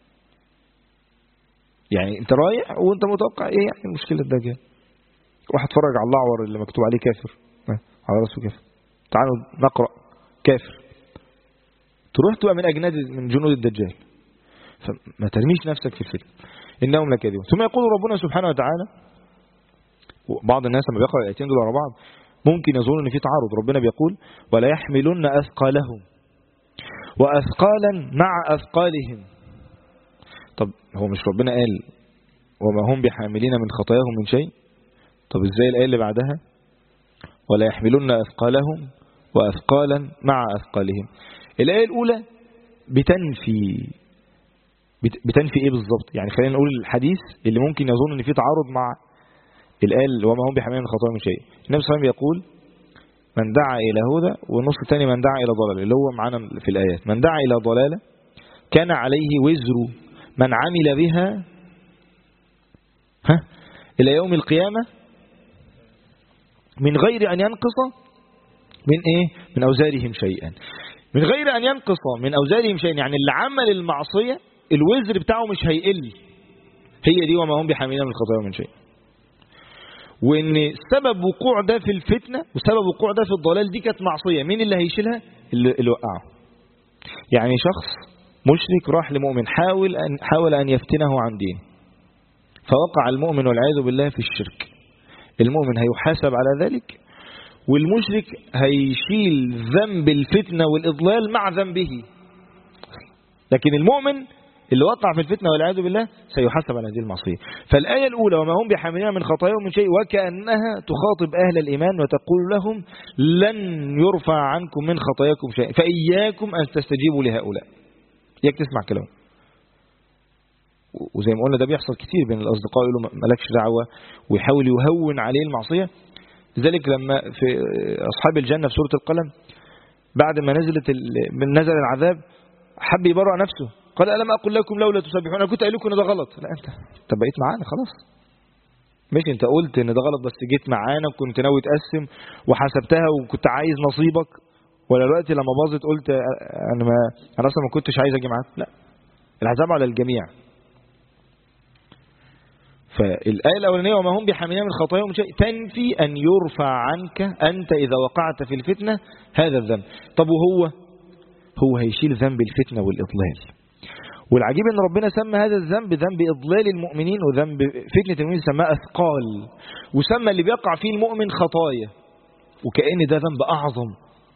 يعني انت رايح وانت متوقع ايه يعني مشكلة الدجال، واحد اتفرج على الاعور اللي مكتوب عليه كافر على راسه كافر، تعالوا نقرأ كافر، تروح تبقى من أجناد من جنود الدجال. فما ترميش نفسك في الفتن، إنهم لكاذبون. ثم يقول ربنا سبحانه وتعالى، بعض الناس لما بيقرأ الآيتين دول على بعض ممكن يظن ان في تعارض. ربنا بيقول ولا يحملن أثقالهم وأثقالا مع أثقالهم. طب هو مش ربنا قال وما هم بحاملين من خطاياهم من شيء؟ طب ازاي الآية اللي بعدها ولا يحملن أثقالهم وأثقالا مع أثقالهم؟ الآية الأولى بتنفي إيه بالظبط؟ يعني خلينا نقول الحديث اللي ممكن يظن ان في تعارض مع الآية وما هم بحاملين من خطاياهم من شيء. النبي صلى الله عليه وسلم يقول من دعا إلى هدى، والنص الثاني من دعا إلى ضلال، اللي هو معانا في الآيات. من دعا إلى ضلالة كان عليه وزر من عمل بها إلى يوم القيامة من غير أن ينقص من إيه؟ من أوزارهم شيئا. من غير أن ينقص من أوزارهم شيئا، يعني اللي عمل المعصية الوزر بتاعه مش هيقل. هي دي وما هم بحاملين من خطاياهم من شيء. وإن سبب وقوع ده في الفتنة وسبب وقوع ده في الضلال دي كانت معصية، مين اللي هيشيلها؟ اللي وقعه. يعني شخص مشرك راح لمؤمن حاول أن يفتنه عن دين، فوقع المؤمن والعياذ بالله في الشرك. المؤمن هيحاسب على ذلك، والمشرك هيشيل ذنب الفتنة والإضلال مع ذنبه، لكن المؤمن اللي وقع في الفتنة والعياذ بالله سيحاسب على هذه المعصية. فالآية الأولى وما هم بحاملين من خطاياهم من شيء وكأنها تخاطب أهل الإيمان وتقول لهم لن يرفع عنكم من خطاياكم شيء فإياكم أن تستجيبوا لهؤلاء. إياك تسمع كلام. وزي ما قلنا ده بيحصل كتير بين الأصدقاء، يقولوا مالكش دعوة ويحاول يهون عليه المعصية. لذلك لما في أصحاب الجنة في سورة القلم بعد ما نزل العذاب حب يبرأ نفسه، قال ألم أقل لكم لولا تسبحون؟ أنا كنت قايل لكم إن ده غلط. لا أنت بقيت معانا خلاص، مش أنت قلت إن ده غلط بس جيت معانا وكنت ناوي تقسم وحسبتها وكنت عايز نصيبك، ولا الوقت لما باظت قلت أنا أصلا ما كنتش عايز أجي معاك؟ لا، العذاب على الجميع. فالآية الأولانية وما هم بحاملين من خطاياهم شيء تنفي أن يرفع عنك أنت إذا وقعت في الفتنة هذا الذنب. طب هو هيشيل ذنب الفتنة والإضلال. والعجيب أن ربنا سمى هذا الذنب ذنب إضلال المؤمنين، وذنب فتنة المؤمنين سماه أثقال، وسمى اللي بيقع فيه المؤمن خطايا، وكأن ده ذنب أعظم.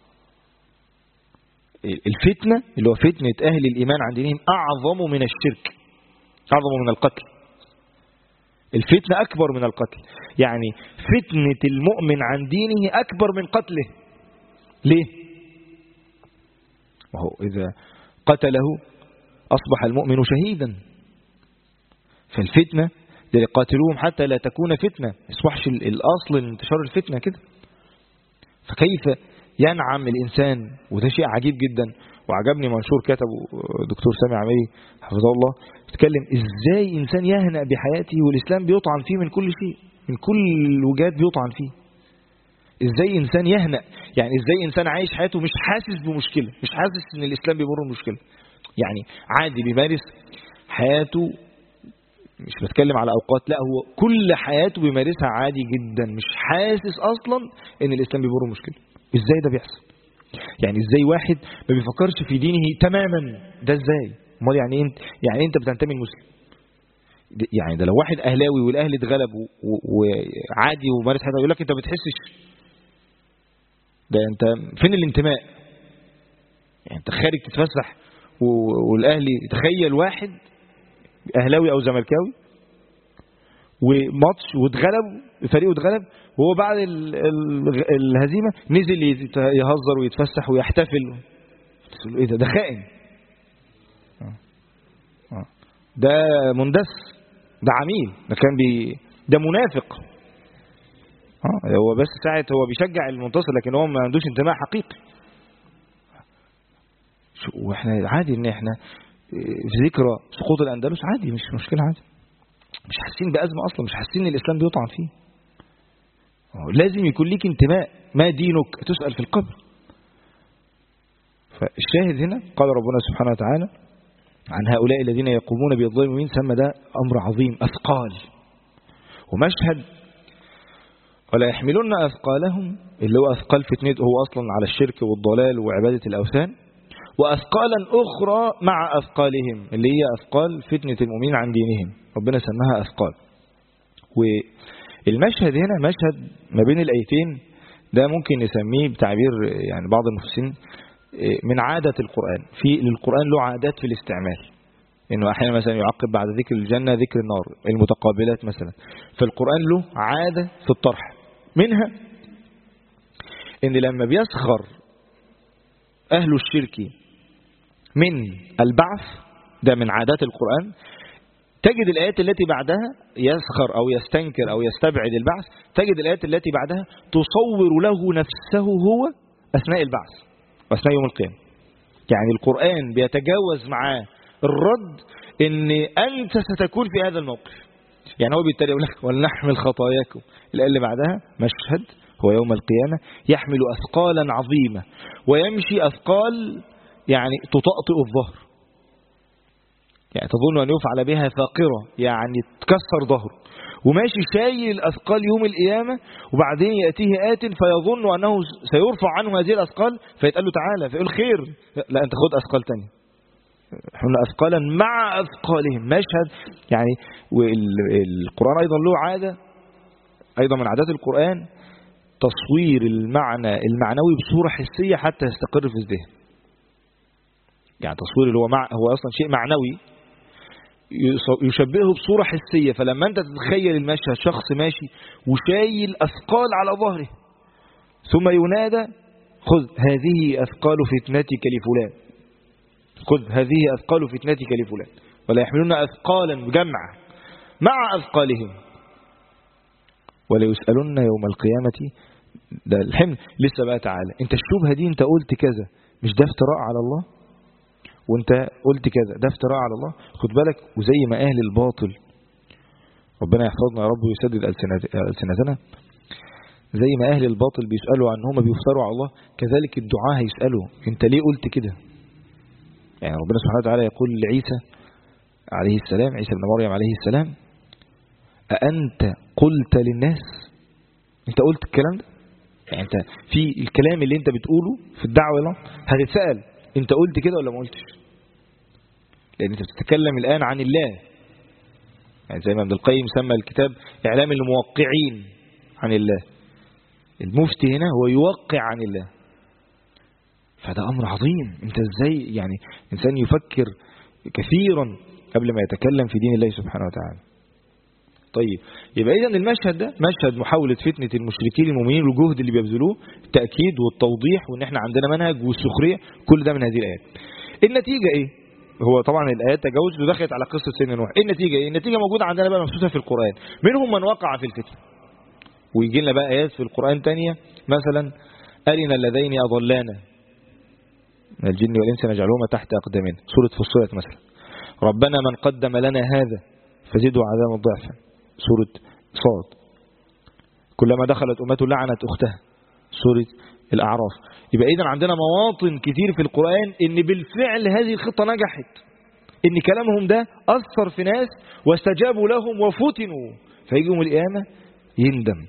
الفتنة اللي هو فتنة أهل الإيمان عن دينهم أعظم من الشرك، أعظم من القتل. الفتنة أكبر من القتل. يعني فتنة المؤمن عن دينه أكبر من قتله. ليه؟ وهو إذا قتله أصبح المؤمن شهيدا. فالفتنة قاتلوهم حتى لا تكون فتنة، ما يصبحش الأصل لانتشار الفتنة كده. فكيف ينعم الإنسان؟ وده شيء عجيب جدا. وعجبني منشور كتبه دكتور سامي عمري حفظه الله، بيتكلم ازاي انسان يهنأ بحياته والاسلام بيطعن فيه من كل شيء، من كل الوجهات بيطعن فيه. ازاي انسان يهنأ، يعني ازاي انسان عايش حياته مش حاسس بمشكله، مش حاسس ان الاسلام بيمر بمشكله، يعني عادي بيمارس حياته. مش بتكلم على اوقات، لا، هو كل حياته بيمارسها عادي جدا، مش حاسس اصلا ان الاسلام بيمر بمشكله. ازاي ده بيحصل؟ يعني ازاي واحد ما بيفكرش في دينه تماما؟ ده ازاي؟ امال يعني انت بتنتمي لمسلم؟ يعني ده لو واحد اهلاوي والاهلي اتغلب وعادي ومارس حياته، يقول لك انت ما بتحسش. ده انت فين الانتماء؟ يعني انت خارج تتفسح والاهلي، تخيل واحد اهلاوي او زملكاوي وماتش واتغلب، فريقه اتغلب، وهو بعد الهزيمه نزل يهزر ويتفسح ويحتفل. ايه ده خائن، ده مندس، ده عميل، ده منافق. هو بس ساعة هو بيشجع المنتصر، لكن هو ما عندوش انتماء حقيقي. واحنا عادي ان احنا في ذكرى سقوط الاندلس عادي، مش مشكله، عادي، مش حاسين بأزمة أصلا، مش حاسين ان الإسلام بيطعن فيه. لازم يكون ليك انتماء. ما دينك؟ تسأل في القبر. فالشاهد هنا قال ربنا سبحانه وتعالى عن هؤلاء الذين يقومون بالظلم، سمى ده أمر عظيم، أثقال. ومشهد ولا يحملن أثقالهم، اللي هو أثقال فتنته هو أصلا على الشرك والضلال وعبادة الأوثان، وأثقالا أخرى مع أثقالهم، اللي هي أثقال فتنة المؤمنين عن دينهم، ربنا سماها أثقال. والمشهد هنا مشهد ما بين الآيتين، ده ممكن نسميه بتعبير يعني بعض المفسرين من عادة القرآن. للقرآن له عادات في الاستعمال، إنه أحيانا مثلا يعقب بعد ذكر الجنة ذكر النار، المتقابلات مثلا. فالقرآن له عادة في الطرح، منها إن لما بيسخر أهل الشرك من البعث، ده من عادات القرآن، تجد الآيات التي بعدها يسخر أو يستنكر أو يستبعد البعث، تجد الآيات التي بعدها تصور له نفسه هو أثناء البعث وأثناء يوم القيامة. يعني القرآن بيتجاوز معاه الرد إن أنت ستكون في هذا الموقف. يعني هو بيتريق يقول لك ولنحمل خطاياكم. الآية اللي بعدها مشهد هو يوم القيامة يحمل أثقالا عظيمة ويمشي أثقال يعني تطأطئ الظهر، يعني تظن أن يفعل بها ثاقرة، يعني تكسر ظهره، وماشي شايل الأثقال يوم القيامة، وبعدين يأتيه آت فيظن أنه سيرفع عنه هذه الأثقال، فيتقال له تعالى، فيقول خير، لا أنت خد أثقال تاني، حمل أثقالا مع أثقالهم. مشهد يعني. والقرآن أيضا له عادة، أيضا من عادات القرآن تصوير المعنوي بصورة حسية حتى يستقر في الذهن. يعني تصوير اللي هو أصلا شيء معنوي يشبهه بصورة حسية. فلما أنت تتخيل المشهد، شخص ماشي وشايل أثقال على ظهره، ثم ينادى خذ هذه أثقال فتنتك لفلان، خذ هذه أثقال فتنتك لفلان، ولا يحملون أثقالا بجمع مع أثقالهم ولا يسألون يوم القيامة. ده الحمل لسه بقى تعالى، انت الشبهة دي انت قلت كذا، مش ده افتراء على الله؟ وانت قلت كذا، ده افتراء على الله. خد بالك. وزي ما اهل الباطل، ربنا يحفظنا يا رب ويسدد ألسنتنا، زي ما اهل الباطل بيسألوا عن هم بيفتروا على الله، كذلك الدعاء هيسألوا انت ليه قلت كده. يعني ربنا سبحانه وتعالى يقول لعيسى عليه السلام، عيسى بن مريم عليه السلام، أأنت قلت للناس؟ انت قلت الكلام ده؟ يعني انت في الكلام اللي انت بتقوله في الدعوة له هتتسأل انت قلت كده ولا ما قلتش؟ لان انت بتتكلم الآن عن الله. يعني زي ما ابن القيم سمى الكتاب إعلام الموقعين عن الله. المفتي هنا هو يوقع عن الله. فده أمر عظيم. انت ازاي يعني إنسان يفكر كثيرا قبل ما يتكلم في دين الله سبحانه وتعالى. طيب يبقى إذن المشهد ده مشهد محاولة فتنة المشركين المؤمنين والجهد اللي بيبذلوه، التأكيد والتوضيح وإن احنا عندنا منهج والسخرية، كل ده من هذه الآيات. النتيجة إيه؟ هو طبعا الآيات تجاوزت ودخلت على قصة سيدنا نوح. النتيجة إيه؟ النتيجة موجودة عندنا بقى مبثوثة في القرآن، منهم من وقع في الفتنة. ويجي لنا بقى آيات في القرآن تانية، مثلا أرنا اللذين أضلانا من الجن والإنس نجعلهما تحت أقدامنا، سورة فصلت مثلا. ربنا من قدم لنا هذا فزدوا عذابا ضعفا، سورة صاد. كلما دخلت أمة لعنت أختها، سورة الأعراف. يبقى إذن عندنا مواطن كتير في القرآن إن بالفعل هذه الخطة نجحت، إن كلامهم ده أثر في ناس واستجابوا لهم وفتنوا، فيجي يوم القيامة يندم.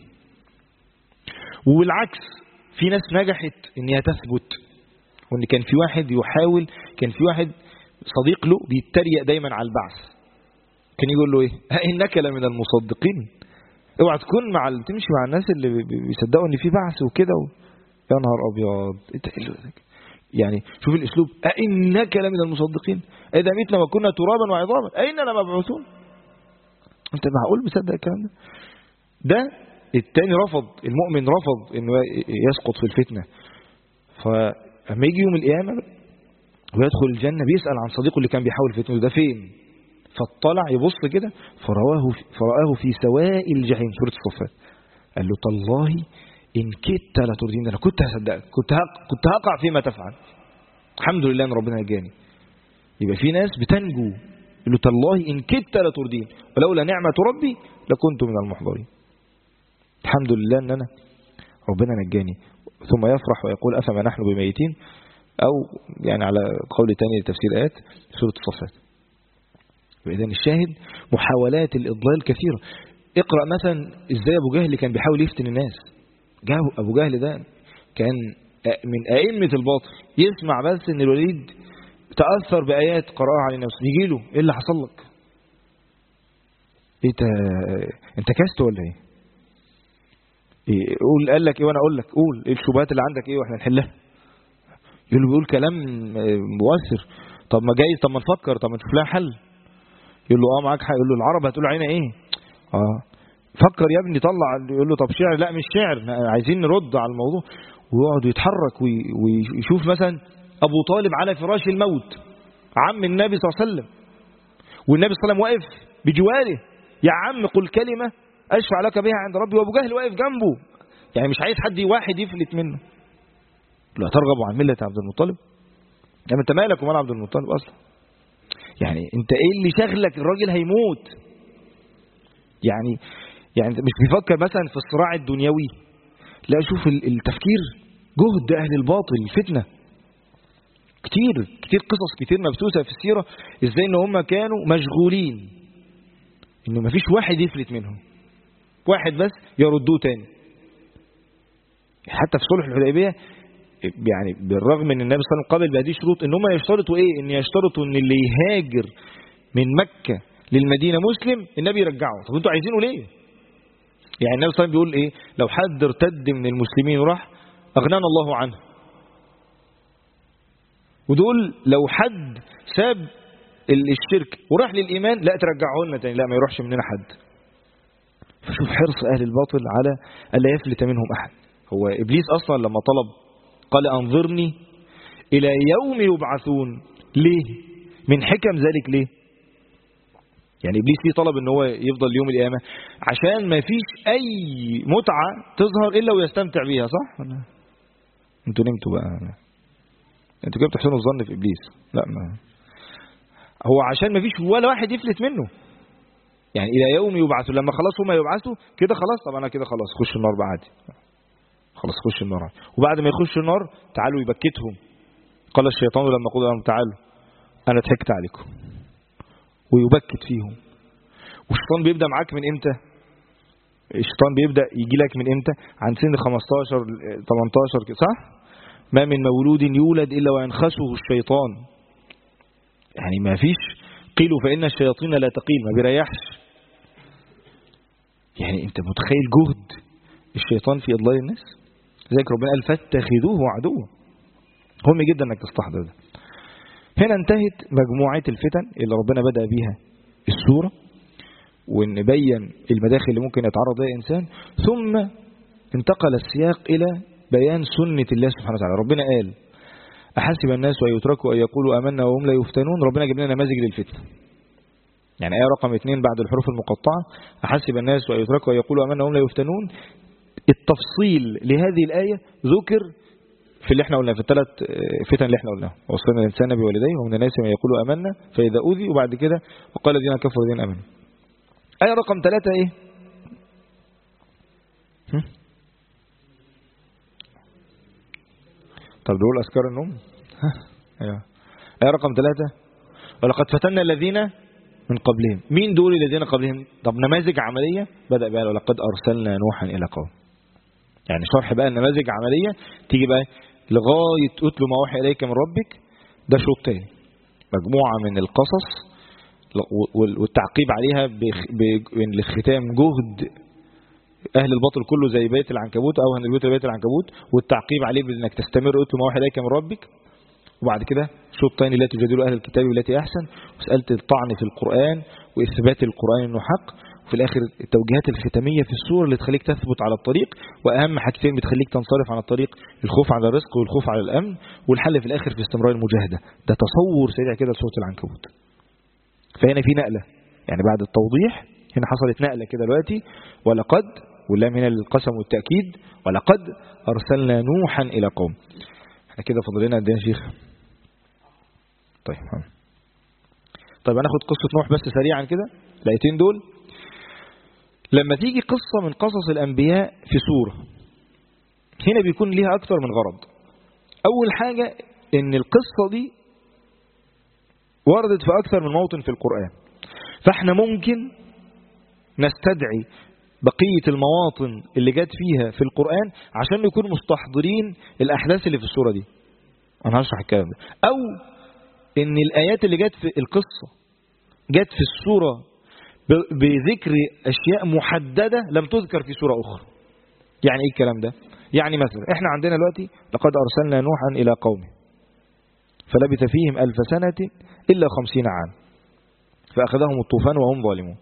والعكس، في ناس نجحت إنها تثبت، وإن كان في واحد يحاول، كان في واحد صديق له بيتريق دايما على البعث، كان يقول له إيه؟ إنك لمن المصدقين. اوعى تكون تمشي مع الناس اللي بيصدقوا إن في بعث وكده يا نهار أبيض، يعني شوف الأسلوب، إنك لمن المصدقين، إذا ميتنا وكنا ترابا وعظاما أين لمبعوثون. أنت معقول مصدق الكلام ده؟ ده التاني رفض، المؤمن رفض إنه يسقط في الفتنة. فلما يجي يوم القيامة ويدخل الجنة بيسأل عن صديقه اللي كان بيحاول فتنه، ده فين؟ فاطلع يبص كده فرآه في سواء الجحيم، سورة الصفات. قال له تالله إن كدت لتردين، أنا كنت هصدقك، كنت هقع فيما تفعل، الحمد لله أن ربنا نجاني. يبقى في ناس بتنجو، قال له تالله إن كدت لتردين ولولا نعمة ربي لكنت من المحضرين، الحمد لله أن أنا ربنا نجاني. ثم يفرح ويقول أفما نحن بميتين، أو يعني على قول تاني لتفسير آيات سورة الصفات. وإذن الشاهد محاولات الإضلال كثيرة. اقرأ مثلا إزاي أبو جهل كان بيحاول يفتن الناس. أبو جهل ده كان من أئمة الباطل، يسمع بس إن الوليد تأثر بآيات قرأها على نفسه، يجي له إيه اللي حصل لك؟ أنت كست ولا إيه؟ قول، قال لك إيه وأنا أقول لك، قول إيه الشبهات اللي عندك إيه وإحنا نحلها. يقول له بيقول كلام مؤثر، طب ما جايز، طب ما نفكر، طب ما نشوف لها حل. يقول له معاك حق. يقول له العرب هتقول علينا ايه؟ فكر يا ابني، طلع. يقول له طب شعر؟ لا مش شعر، عايزين نرد على الموضوع. ويقعد يتحرك ويشوف مثلا ابو طالب على فراش الموت، عم النبي صلى الله عليه وسلم، والنبي صلى الله عليه وسلم واقف بجواره، يا عم قل كلمة اشفع لك بها عند ربي، وابو جهل واقف جنبه، يعني مش عايز حد واحد يفلت منه. لا ترغبوا عن ملة عبد المطلب، يعني انت مالك ومال عبد المطلب اصلا؟ يعني انت ايه اللي شغلك؟ الراجل هيموت. يعني انت مش بيفكر مثلا في الصراع الدنيوي، لا، شوف التفكير، جهد اهل الباطل، الفتنه كتير قصص كتير مبثوثه في السيره، ازاي ان هم كانوا مشغولين انه ما فيش واحد يفلت منهم، واحد بس يردوه تاني. حتى في صلح الحديبيه، يعني بالرغم ان النبي صلى الله عليه وسلم قابل بهذه الشروط، ان هم يشترطوا ايه؟ ان يشترطوا ان اللي يهاجر من مكة للمدينة مسلم النبي يرجعه. طب انتوا عايزينه ليه؟ يعني النبي صلى الله عليه وسلم بيقول ايه؟ لو حد ارتد من المسلمين وراح اغنانا الله عنه. ودول لو حد ساب الشرك وراح للايمان، لا ترجعه لنا تاني، لا ما يروحش مننا حد. فشوف حرص اهل الباطل على الا يفلت منهم احد. هو ابليس اصلا لما طلب قال أنظرني إلى يوم يبعثون، ليه؟ من حكم ذلك ليه؟ يعني إبليس ليه طلب إن هو يفضل يوم القيامة؟ عشان ما فيش أي متعة تظهر إلا ويستمتع بيها، صح؟ أنتوا نمتوا بقى، أنتوا كده بتحسنوا الظن في إبليس. لا، ما هو عشان ما فيش ولا واحد يفلت منه. يعني إلى يوم يبعثون، لما خلاص هما يبعثوا كده خلاص، طب أنا كده خلاص خش النار بقى عادي، خلاص خش النار. وبعد ما يخش النار تعالوا يبكتهم. قال الشيطان لما قضى لهم تعالوا انا ضحكت عليكم، ويبكت فيهم. والشيطان بيبدا معاك من امتى؟ الشيطان بيبدا يجي لك من امتى؟ عن سن 15 18 كده، صح؟ ما من مولود يولد الا وينخسه الشيطان. يعني ما فيش، قيلوا فان الشياطين لا تقيل، ما بيريحش. يعني انت متخيل جهد الشيطان في اضلال الناس؟ ذلك ربنا قال فاتخذوه عدوا. مهم جدا انك تستحضر ده. هنا انتهت مجموعة الفتن اللي ربنا بدأ بيها السورة، ونبين المداخل اللي ممكن يتعرض لها الإنسان، ثم انتقل السياق إلى بيان سنة الله سبحانه وتعالى. ربنا قال أحسب الناس أن يتركوا أن يقولوا آمنا وهم لا يفتنون. ربنا جاب لنا نماذج للفتنة. يعني آية رقم 2 بعد الحروف المقطعة، أحسب الناس أن يتركوا أن يقولوا آمنا وهم لا يفتنون. التفصيل لهذه الآية ذكر في اللي احنا قلناه، في الثلاث فتن اللي احنا قلناها. وصلنا الإنسان بوالديه ومن الناس من يقولوا آمنا فإذا أوذي، وبعد كده وقال الذين كفروا الذين آمنوا. آية رقم 3 إيه؟ طب دول أذكار النوم. آية رقم 3 ولقد فتنا الذين من قبلهم. مين دول الذين قبلهم؟ طب نماذج عملية بدأ بقى ولقد أرسلنا نوحا إلى قوم. يعني شرح بقى النماذج عملية تيجي بقى لغاية أتلو ما أوحي إليك من ربك. ده شوط تاني، مجموعة من القصص والتعقيب عليها بالختام جهد أهل الباطل كله زي بيت العنكبوت أو هن البيوت بيت العنكبوت، والتعقيب عليه بأنك تستمر أتلو ما أوحي إليك من ربك. وبعد كده شوط تاني لا تجادلوا أهل الكتاب بالتي أحسن، وسألت الطعن في القرآن وإثبات القرآن إنه حق، وفي الآخر التوجيهات الختامية في السورة اللي تخليك تثبت على الطريق، وأهم حاجتين بتخليك تنصرف عن الطريق: الخوف على الرزق والخوف على الأمن، والحل في الآخر في استمرار المجاهدة. ده تصور سريع كده لسورة العنكبوت. فهنا في نقلة، يعني بعد التوضيح هنا حصلت نقلة كده دلوقتي. ولقد، واللام هنا للقسم والتأكيد، ولقد أرسلنا نوحا إلى قوم. احنا كده فاضل لنا قد ايه يا شيخ؟ طيب هناخد قصة نوح بس سريعا كده، الآيتين دول. لما تيجي قصة من قصص الأنبياء في سورة، هنا بيكون ليها أكثر من غرض. أول حاجة إن القصة دي وردت في أكثر من موطن في القرآن، فإحنا ممكن نستدعي بقية المواطن اللي جت فيها في القرآن عشان نكون مستحضرين الأحداث اللي في السورة دي. أنا هشرح الكلام ده. أو إن الآيات اللي جت في القصة جت في السورة بذكر أشياء محددة لم تذكر في سورة أخرى. يعني إيه الكلام ده؟ يعني مثلا إحنا عندنا دلوقتي لقد أرسلنا نوحا إلى قومه فلبث فيهم 1000 سنة إلا 50 عام فأخذهم الطوفان وهم ظالمون.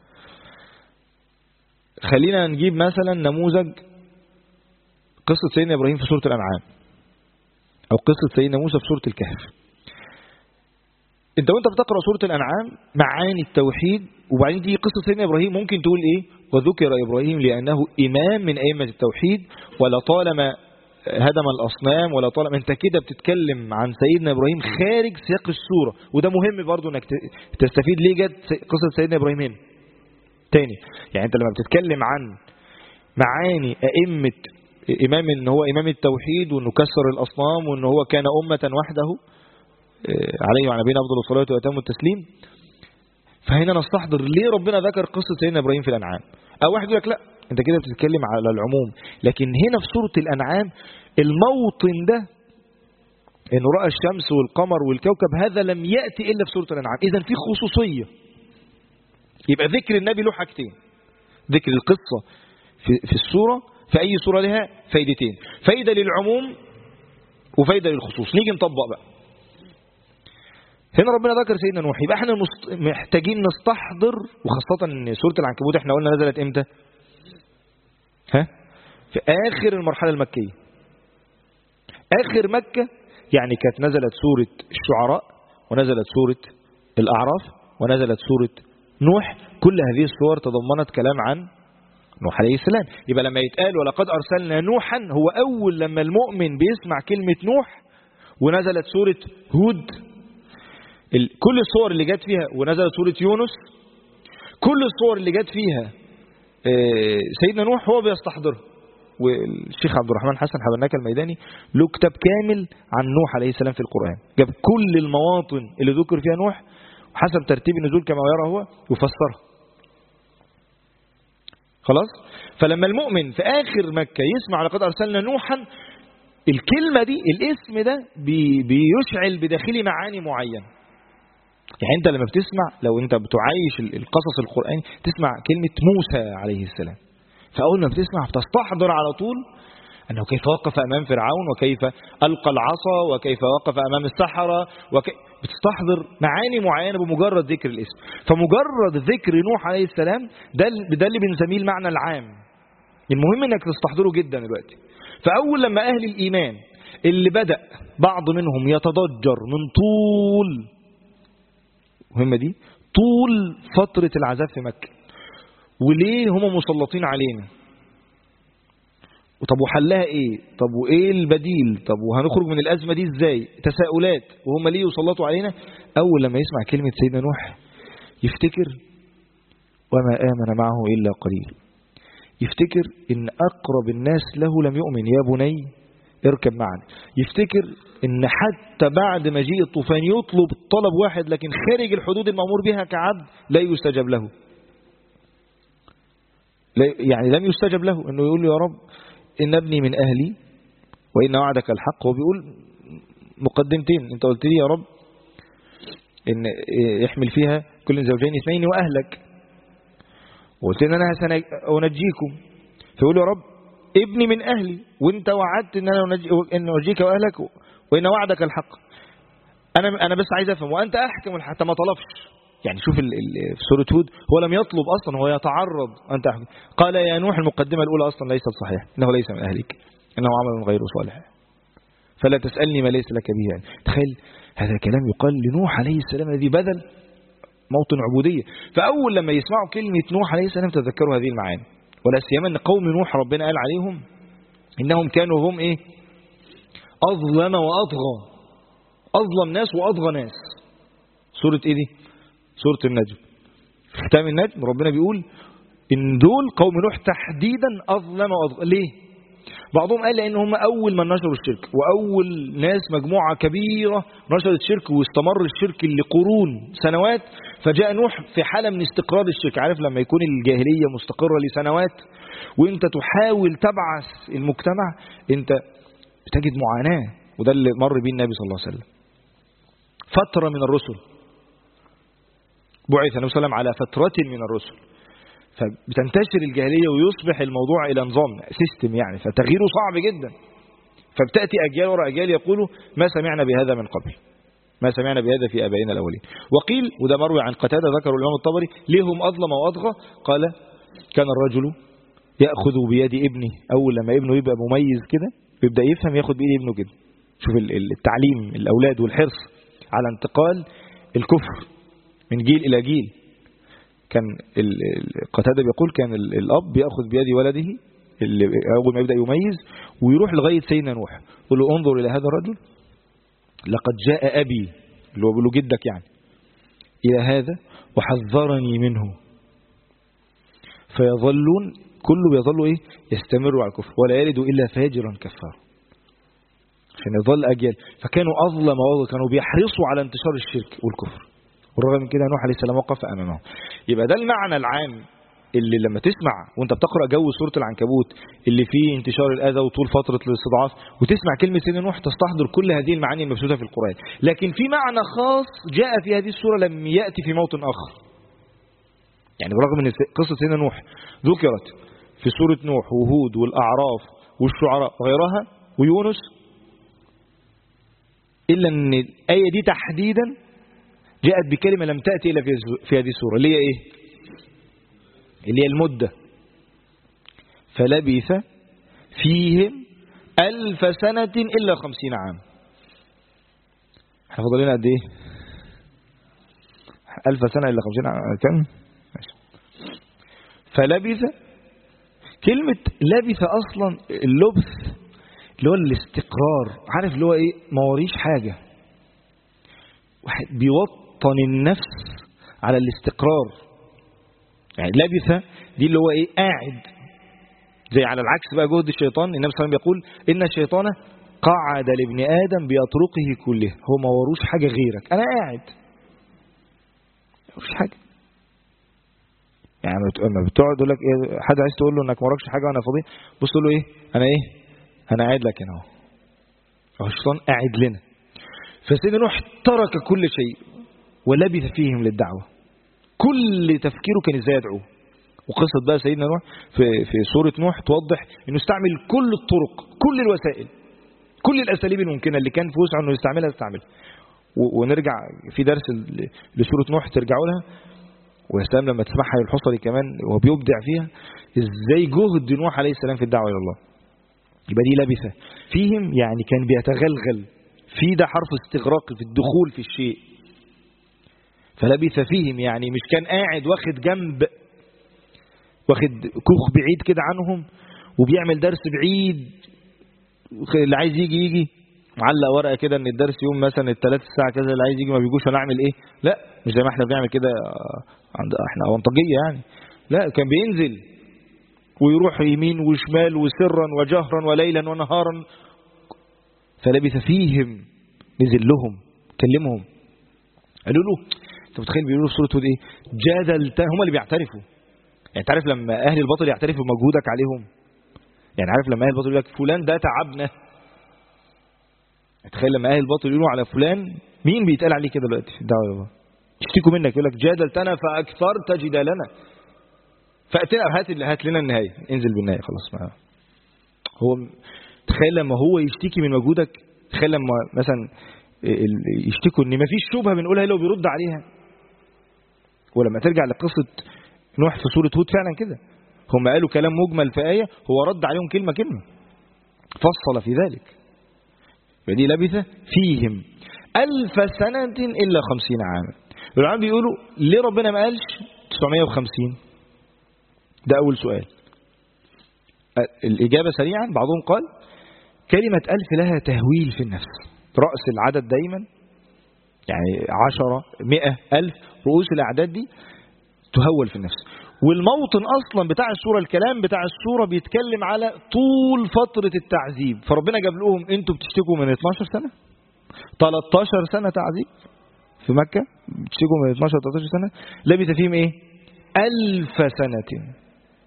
خلينا نجيب مثلا نموذج قصة سيدنا إبراهيم في سورة الأنعام، أو قصة سيدنا موسى في سورة الكهف. انت وانت بتقرأ سورة الأنعام معاني التوحيد، وبعدين دي قصة سيدنا إبراهيم، ممكن تقول إيه؟ وذكر إبراهيم لأنه إمام من أئمة التوحيد ولا طالما هدم الأصنام ولا طالما. انت كده بتتكلم عن سيدنا إبراهيم خارج سياق السورة، وده مهم برضو انك تستفيد ليه جت قصة سيدنا إبراهيم هنا تاني. يعني انت لما بتتكلم عن معاني أئمة إمام، ان هو إمام التوحيد وانه كسر الأصنام وانه هو كان أمة وحده عليه وعلى نبينا أفضل الصلاة وأتم التسليم، فهنا نستحضر ليه ربنا ذكر قصة سيدنا إبراهيم في الأنعام. أو واحد يقول لك لا أنت كده بتتكلم على العموم، لكن هنا في سورة الأنعام الموطن ده إنه رأى الشمس والقمر والكوكب، هذا لم يأتي إلا في سورة الأنعام. إذن في خصوصية. يبقى ذكر النبي له حاجتين: ذكر القصة في السورة، في أي سورة لها فايدتين: فايدة للعموم وفايدة للخصوص. نيجي نطبق بقى. هنا ربنا ذكر سيدنا نوح، يبقى احنا محتاجين نستحضر، وخاصة ان سورة العنكبوت احنا قلنا نزلت امتى؟ في آخر المرحلة المكية. آخر مكة يعني كانت نزلت سورة الشعراء، ونزلت سورة الأعراف، ونزلت سورة نوح. كل هذه السور تضمنت كلام عن نوح عليه السلام. يبقى لما يتقال ولقد أرسلنا نوحا، هو أول لما المؤمن بيسمع كلمة نوح. ونزلت سورة هود، كل الصور اللي جت فيها، ونزلت سورة يونس، كل الصور اللي جت فيها سيدنا نوح هو بيستحضرها. والشيخ عبد الرحمن حسن حبناك الميداني له كتاب كامل عن نوح عليه السلام في القرآن، جاب كل المواطن اللي ذكر فيها نوح وحسب ترتيب النزول كما يرى هو يفسرها. خلاص. فلما المؤمن في آخر مكة يسمع لقد أرسلنا نوحا، الكلمة دي الاسم ده بيشعل بداخلي معاني معينة. يعني انت لما بتسمع، لو انت بتعايش القصص القرآني، تسمع كلمة موسى عليه السلام، فأول ما بتسمع بتستحضر على طول أنه كيف وقف أمام فرعون، وكيف ألقى العصا، وكيف وقف أمام السحرة، بتستحضر معاني معينة بمجرد ذكر الاسم. فمجرد ذكر نوح عليه السلام ده اللي بنسميه المعنى العام. المهم انك تستحضره جدا دلوقتي. فأول لما أهل الإيمان اللي بدأ بعض منهم يتضجر من طول، مهمة دي، طول فترة العذاب في مكة، وليه هم مسلطين علينا، طب وحلها ايه، طب وايه البديل، طب وهنخرج من الأزمة دي ازاي، تساؤلات، وهم ليه يسلطوا علينا. أول لما يسمع كلمة سيدنا نوح يفتكر وما آمن معه إلا قليل، يفتكر إن أقرب الناس له لم يؤمن، يا بني اركب معنا. يفتكر إن حتى بعد مجيء الطوفان يطلب طلب واحد لكن خارج الحدود المأمور بها كعبد لا يستجب له، يعني لم يستجب له، إنه يقول له يا رب إن ابني من أهلي وإن وعدك الحق. هو بيقول مقدمتين، أنت قلت لي يا رب إن يحمل فيها كل زوجين اثنين وأهلك، وقلت إن أنا سأنجيكم، فيقول يا رب ابني من أهلي وانت وعدت ان انا انجيك واهلك وان وعدك الحق. انا بس عايز افهم، وانت احكم حتى ما طلبش. يعني شوف في سورة هود هو لم يطلب اصلا، هو يتعرض. انت احكم. قال يا نوح، المقدمة الاولى اصلا ليست صحيحة، انه ليس من اهلك، انه عمل غير صالح، فلا تسألني ما ليس لك به يعني. تخيل هذا كلام يقال لنوح عليه السلام الذي بذل موطن عبودية. فاول لما يسمعوا كلمة نوح عليه السلام تذكروا هذه المعاني، ولا سيما ان قوم نوح ربنا قال عليهم انهم كانوا هم ايه؟ اظلم واطغى، اظلم ناس واطغى ناس. سورة ايه دي؟ سورة النجم. في ختام النجم ربنا بيقول ان دول قوم نوح تحديدا اظلم واطغى. ليه؟ بعضهم قال لان هم اول من نشروا الشرك، واول ناس مجموعة كبيرة نشرت الشرك واستمر الشرك لقرون سنوات، فجاء نوح في حالة من استقرار الشرك. عارف لما يكون الجاهلية مستقرة لسنوات وانت تحاول تبعث المجتمع، انت بتجد معاناة، وده اللي مر بيه النبي صلى الله عليه وسلم. فترة من الرسل بعث النبي صلى الله عليه وسلم على فترة من الرسل، فبتنتشر الجاهلية ويصبح الموضوع إلى نظام سيستم يعني، فتغييره صعب جدا. فبتأتي أجيال وراء أجيال يقولوا ما سمعنا بهذا من قبل، ما سمعنا بهذا في آبائنا الأولين. وقيل، وده مروي عن قتادة ذكره الإمام الطبري، ليهم أظلم وأطغى. قال كان الرجل يأخذ بيد ابنه، أول لما ابنه يبقى مميز كده يبدأ يفهم ياخد بيد ابنه كده. شوف التعليم الأولاد والحرص على انتقال الكفر من جيل إلى جيل. كان قتادة بيقول كان الأب يأخذ بيد ولده اللي أول ما يبدأ يميز ويروح لغاية سيدنا نوح يقول له انظر إلى هذا الرجل لقد جاء أبي، اللي هو بيقول له جدك يعني، إلى هذا وحذرني منه. فيظلون كله بيظلوا إيه؟ يستمروا على الكفر ولا يلدوا إلا فاجرا كفار، عشان يظل أجيال. فكانوا أظلم وأظلم، كانوا بيحرصوا على انتشار الشرك والكفر، والرغم من كده نوح عليه السلام وقف أمامه. يبقى ده المعنى العام اللي لما تسمع وانت بتقرأ جو سورة العنكبوت اللي فيه انتشار الأذى وطول فترة الاستضعاف، وتسمع كلمة سيدنا نوح تستحضر كل هذه المعاني المبثوثة في القرآن. لكن في معنى خاص جاء في هذه السورة لم يأتي في موطن آخر. يعني برغم ان قصة سيدنا نوح ذكرت في سورة نوح وهود والأعراف والشعراء وغيرها ويونس، إلا أن الآية دي تحديدا جاءت بكلمة لم تأتي إلا في هذه السورة، اللي هي إيه؟ اللي هي المدة. فلبث فيهم 1000 سنة إلا 50 عام. احنا فاضل لنا قد إيه؟ 1000 سنة إلا 50 عام كم؟ فلبث، كلمة لبث أصلا اللبث اللي هو الاستقرار، عارف اللي هو إيه؟ ما وريش حاجة، واحد بيوطن النفس على الاستقرار. يعني لبث دي اللي هو إيه؟ قاعد، زي على العكس بقى جهد الشيطان. النبي صلى الله عليه وسلم يقول إن الشيطان قعد لابن آدم بيطرقه كله، هو ما وروش حاجة غيرك، أنا قاعد مفيش حاجة. يعني لما بتقعد يقول لك إيه، حد عايز تقول له انك ما وراكش حاجه وانا فاضي، بص تقول له ايه؟ انا قاعد لك هنا اهو. الشيطان قاعد لنا. فسيدنا نوح ترك كل شيء ولبث فيهم للدعوه، كل تفكيره كان ازاي يدعو. وقصه بقى سيدنا نوح في سوره نوح توضح انه استعمل كل الطرق، كل الوسائل، كل الاساليب الممكنه اللي كان في وسعه انه يستعملها. ونرجع في درس لسورة نوح ترجعوا لها، ويا سلام لما تسمعها الحصري كمان وبيبدع فيها ازاي جهد نوح عليه السلام في الدعوة إلى الله. يبقى دي لبث فيهم، يعني كان بيتغلغل في ده حرف استغراق في الدخول في الشيء. فلبث فيهم يعني مش كان قاعد واخد جنب، واخد كوخ بعيد كده عنهم وبيعمل درس بعيد، اللي عايز يجي معلق ورقه كده ان الدرس يوم مثلا الثلاث الساعه كذا، اللي عايز يجي ما بيجوش، انا اعمل ايه؟ لا مش زي ما احنا بنعمل كده احنا اونطجيه يعني. لا كان بينزل ويروح يمين وشمال وسرا وجهرا وليلا ونهارا. فلبث فيهم، نزل لهم كلمهم، قالوا له انت متخيل بيقولوا في سوره هود ايه؟ جادلت، هم اللي بيعترفوا. يعني تعرف لما اهل الباطل يعترفوا بمجهودك عليهم، يعني عارف لما اهل الباطل يقول لك فلان ده تعبنا، تخيل لما اهل الباطل يقولوا على فلان، مين بيتقال عليه كده دلوقتي في الدعوه الى الله؟ يشتكوا منك، يقول لك جادلتنا فاكثرت جدالنا، فاتنا هات لنا النهايه، انزل بالنهايه خلاص. ما هو تخيل لما هو يشتكي من مجهودك، تخيل لما مثلا يشتكوا ان ما فيش شبهه بنقولها الا وبيرد عليها. ولما ترجع لقصه نوح في سوره هود فعلا كده، هم قالوا كلام مجمل في آية، هو رد عليهم كلمة كلمة، فصل في ذلك. ودي لبث فيهم 1000 سنة إلا 50 عاما. العلماء بيقولوا ليه ربنا ما قالش 950؟ ده أول سؤال. الإجابة سريعا، بعضهم قال كلمة 1000 لها تهويل في النفس، رأس العدد دايما يعني 10 100 1000، رؤوس الأعداد دي تهول في النفس. والموطن أصلا بتاع السورة، الكلام بتاع السورة بيتكلم على طول فترة التعذيب. فربنا جاب لهم انتوا بتشتكوا من 12 سنة 13 سنة تعذيب في مكة، بتشتكوا من 12 13 سنة، لبث فيهم ايه؟ 1000 سنة.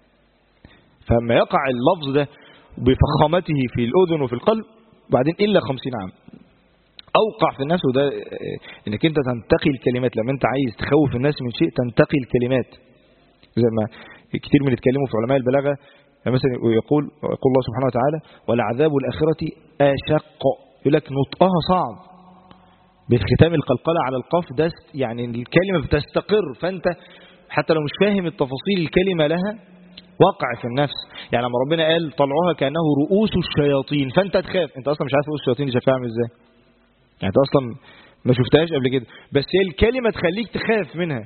فلما يقع اللفظ ده بفخامته في الأذن وفي القلب بعدين إلا 50 عام أوقع في الناس. وده انك انت تنتقي الكلمات، لما انت عايز تخوف الناس من شيء تنتقي الكلمات. زي ما كتير من يتكلموا في علماء البلاغة، مثلا يقول الله سبحانه وتعالى ولعذاب الآخرة أشق، يقول لك نطقها صعب بالختام القلقلة على القاف، ده يعني الكلمة بتستقر، فأنت حتى لو مش فاهم التفاصيل الكلمة لها وقع في النفس. يعني لما ربنا قال طلعوها كأنه رؤوس الشياطين، فأنت تخاف، أنت أصلا مش عارف رؤوس الشياطين دي شكلها عامل إزاي، يعني أنت أصلا ما شفتهاش قبل كده، بس هي الكلمة تخليك تخاف منها،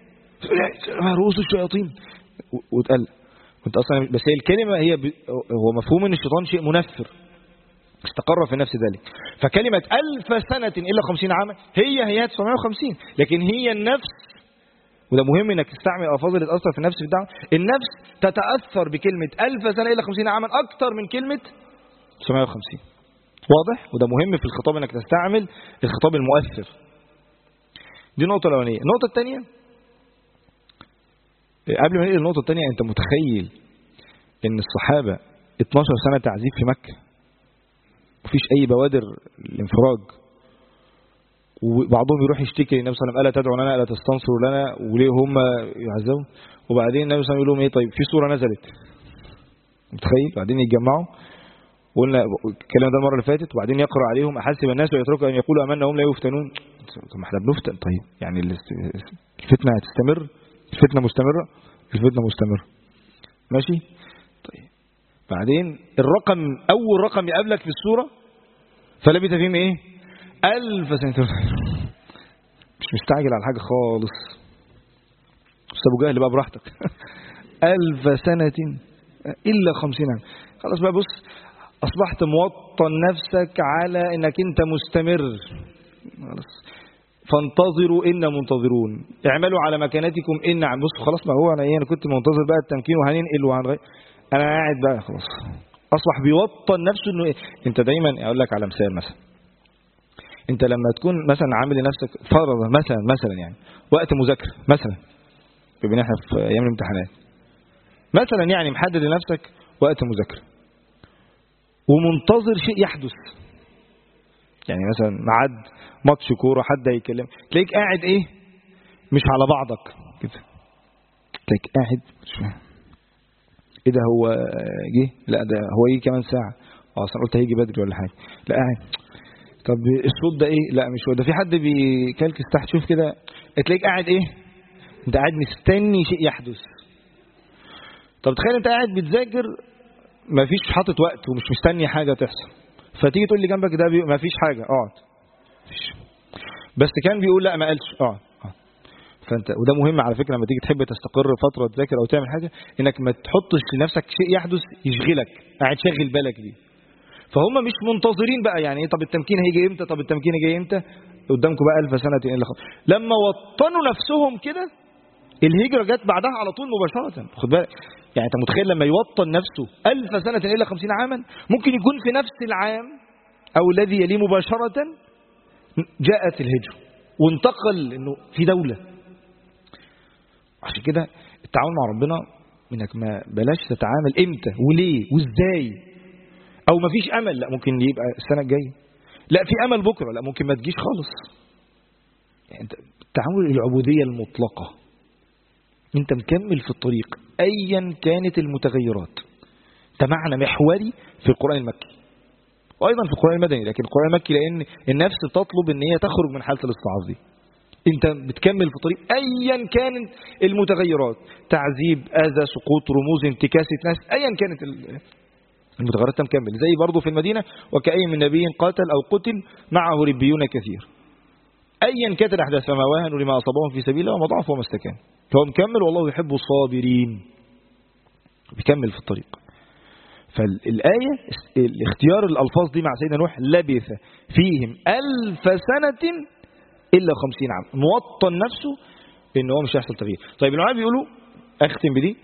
رؤوس الشياطين وتقل انت اصلا. بس هي الكلمه هو مفهوم ان الشيطان شيء منفر، استقر في نفس ذلك. فكلمه 1000 سنه الا 50 عاما هي 950، لكن هي النفس، وده مهم انك تستعمل الفاظ اللي تاثر في النفس في الدعوه. النفس تتاثر بكلمه 1000 سنه الا 50 عاما اكثر من كلمه 950. واضح؟ وده مهم في الخطاب انك تستعمل الخطاب المؤثر. دي النقطه الاولانيه. النقطه الثانيه، قبل ما نقل النقطة الثانية، أنت متخيل إن الصحابة 12 سنة تعذيب في مكة، مفيش أي بوادر الانفراج، وبعضهم يروح يشتكي للنبي صلى الله عليه وسلم ألا تدعوا لنا ألا تستنصروا لنا، وليه هم يعذبوا؟ وبعدين النبي صلى الله عليه وسلم يقول لهم إيه؟ طيب في سورة نزلت، متخيل؟ بعدين يتجمعوا، وقلنا الكلام ده المرة اللي فاتت، وبعدين يقرأ عليهم أحسب الناس ويتركوا أن يقولوا آمنا وهم لا يفتنون. طب ما احنا بنفتن، طيب يعني الفتنة هتستمر؟ الفتنة مستمرة؟ الفتنة مستمرة، ماشي؟ طيب بعدين أول رقم يقابلك في السورة فلبث فيهم إيه؟ 1000 سنة. مش مستعجل على حاجة خالص، بس أبو جهل بقى براحتك. 1000 سنة إلا 50 عام. خلاص بقى، بص، أصبحت موطن نفسك على إنك أنت مستمر، خلاص. فانتظروا إنا منتظرون، اعملوا على مكانتكم إنا عم. بص خلاص، ما هو أنا كنت منتظر بقى التمكين وهننقل وهنغير، أنا قاعد بقى خلاص. أصبح بيوطن نفسه إنه أنت دايما. أقول لك على مثال، مثلا أنت لما تكون مثلا عامل لنفسك فرضا مثلا يعني وقت مذاكرة مثلا، بما احنا في أيام الامتحانات مثلا، يعني محدد لنفسك وقت مذاكرة ومنتظر شيء يحدث، يعني مثلا معد ماتش كوره، حد هيكلم، تلاقيك قاعد ايه، مش على بعضك كده، تلاقيك قاعد مش فاهم ايه ده، هو جه؟ لا ده هو يجي كمان ساعه، اصلا قلت هيجي بدري ولا حاجه، لا قاعد طب الصوت ده ايه؟ لا مش هو ده، في حد بيكلكس تحت، شوف كده تلاقيك قاعد ايه، انت قاعد مستني شيء يحدث. طب تخيل انت قاعد بتذاكر مفيش حاطط وقت ومش مستني حاجة تحصل، فتيجي تقول لي جنبك ده مفيش حاجة، اقعد. بس كان بيقول لا ما قالش اقعد. فانت، وده مهم على فكرة لما تيجي تحب تستقر فترة تذاكر او تعمل حاجة، انك ما تحطش لنفسك شيء يحدث يشغلك، قاعد شغل بالك بيه. فهم مش منتظرين بقى يعني ايه، طب التمكين هيجي امتى، طب التمكين هيجي امتى، قدامكم بقى 1000 سنة الا لما وطنوا نفسهم كده الهجرة جت بعدها على طول مباشرة. خد بالك يعني، انت متخيل لما يوطن نفسه 1000 سنة الا 50 عاما، ممكن يكون في نفس العام او الذي يليه مباشرة جاءت الهجرة وانتقل انه في دولة. عشان كده التعامل مع ربنا انك ما بلاش تتعامل امتى وليه وازاي، او ما فيش امل، لا ممكن يبقى السنة الجاية، لا في امل بكرة، لا ممكن ما تجيش خالص. يعني انت التعامل العبودية المطلقة، انت مكمل في الطريق ايا كانت المتغيرات. ده معنى محوري في القرآن المكي وايضا في القرآن المدني، لكن القرآن المكي لان النفس تطلب ان هي تخرج من حالة الاستضعاف دي. انت بتكمل في الطريق ايا كانت المتغيرات، تعذيب، اذى، سقوط، رموز، انتكاسة ناس، ايا كانت المتغيرات مكمل. زي برضه في المدينة وكأي من نبي قاتل او قتل معه ربيون كثير، ايا كانت الاحداث فما واهنوا لما اصابهم في سبيل الله وما ضعفوا وما استكانوا. فهو مكمل والله يحب الصابرين، بيكمل في الطريق. فالآية الاختيار الألفاظ دي مع سيدنا نوح، لبث فيهم 1000 سنة إلا 50 عام، موطن نفسه إن هو مش هيحصل تغيير. طيب العلماء بيقولوا، أختم بدي،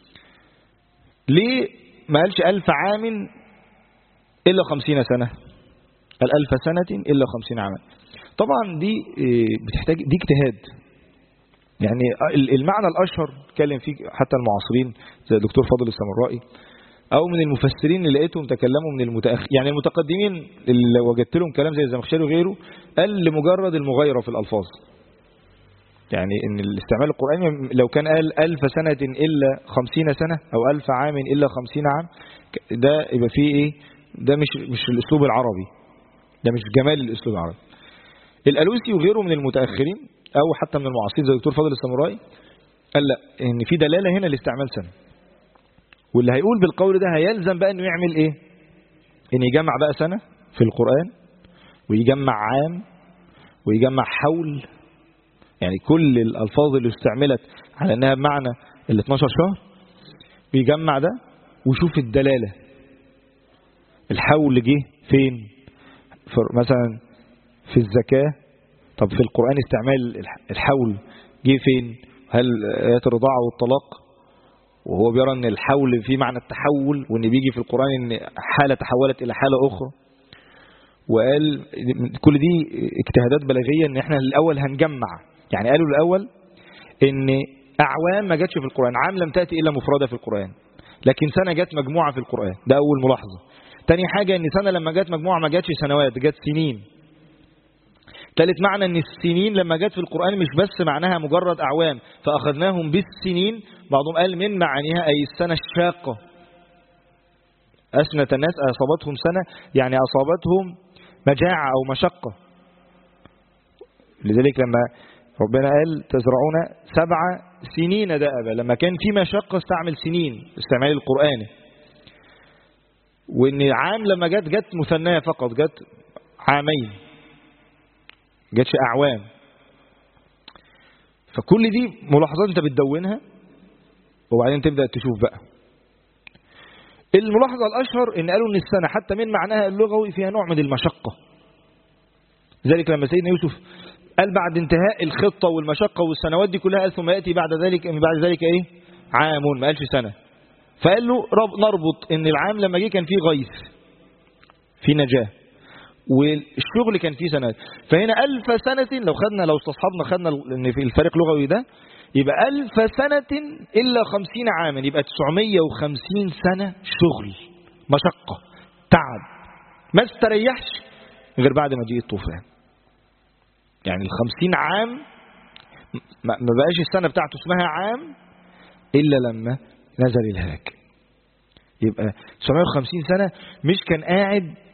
ليه ما قالش 1000 عام إلا 50 سنة، قال 1000 سنة إلا 50 عاما؟ طبعا دي بتحتاج دي اجتهاد. يعني المعنى الأشهر اتكلم فيه حتى المعاصرين زي الدكتور فاضل السمرائي أو من المفسرين اللي لقيتهم تكلموا من المتأخر، يعني المتقدمين اللي وجدت لهم كلام زي الزمخشري وغيره، قال لمجرد المغايرة في الألفاظ. يعني إن الاستعمال القرآني لو كان قال 1000 سنة إلا 50 سنة أو 1000 عام إلا 50 عام، ده يبقى فيه إيه؟ ده مش الأسلوب العربي، ده مش جمال الأسلوب العربي. الألوسي وغيره من المتأخرين أو حتى من المعاصرين زي الدكتور فاضل السمرائي قال لا، إن في دلالة هنا لاستعمال سنة، واللي هيقول بالقول ده هيلزم بقى إنه يعمل إيه؟ إن يجمع بقى سنة في القرآن، ويجمع عام، ويجمع حول. يعني كل الألفاظ اللي استعملت على أنها بمعنى ال 12 شهر بيجمع ده ويشوف الدلالة. الحول جه فين؟ مثلا في الزكاة، طب في القرآن استعمال الحول جه فين؟ هل آيات الرضاعة والطلاق؟ وهو بيرى ان الحول في معنى التحول، وان بيجي في القرآن ان حالة تحولت الى حالة اخرى. وقال كل دي اجتهادات بلاغية ان احنا الاول هنجمع. يعني قالوا الاول ان اعوام ما جاتش في القرآن، عام لم تأتي الا مفردة في القرآن، لكن سنة جت مجموعة في القرآن، ده اول ملاحظة. تاني حاجة ان سنة لما جت مجموعة ما جاتش سنوات، جت سنين. ثالث معنى ان السنين لما جت في القرآن مش بس معناها مجرد اعوام فاخذناهم بالسنين، بعضهم قال من معانيها اي السنة الشاقة. أسنة الناس اصابتهم سنة يعني اصابتهم مجاعة او مشقة. لذلك لما ربنا قال تزرعون 7 سنين دأبا، لما كان في مشقة استعمل سنين استعمال القرآن. وان عام لما جت مثنية فقط، جت عامين، جاتش أعوام. فكل دي ملاحظات انت بتدونها وبعدين تبدأ تشوف بقى. الملاحظة الأشهر ان قالوا ان السنة حتى من معناها اللغوي فيها نوع من المشقة. ذلك لما سيدنا يوسف قال بعد انتهاء الخطة والمشقة والسنوات دي كلها، قال ثم يأتي بعد ذلك ايه؟ عام، ما قالش سنة. فقال له نربط ان العام لما جه كان فيه غيث، في نجاة، والشغل كان فيه سنوات. فهنا 1000 سنة لو استصحبنا ان في الفرق لغوي ده، يبقى 1000 سنة إلا 50 عاما، يبقى 950 سنة شغل، مشقة، تعب، ما استريحش غير بعد ما جه الطوفان. يعني 50 عام ما بقاش السنة بتاعته اسمها عام إلا لما نزل الهلاك. يبقى 950 سنة مش كان قاعد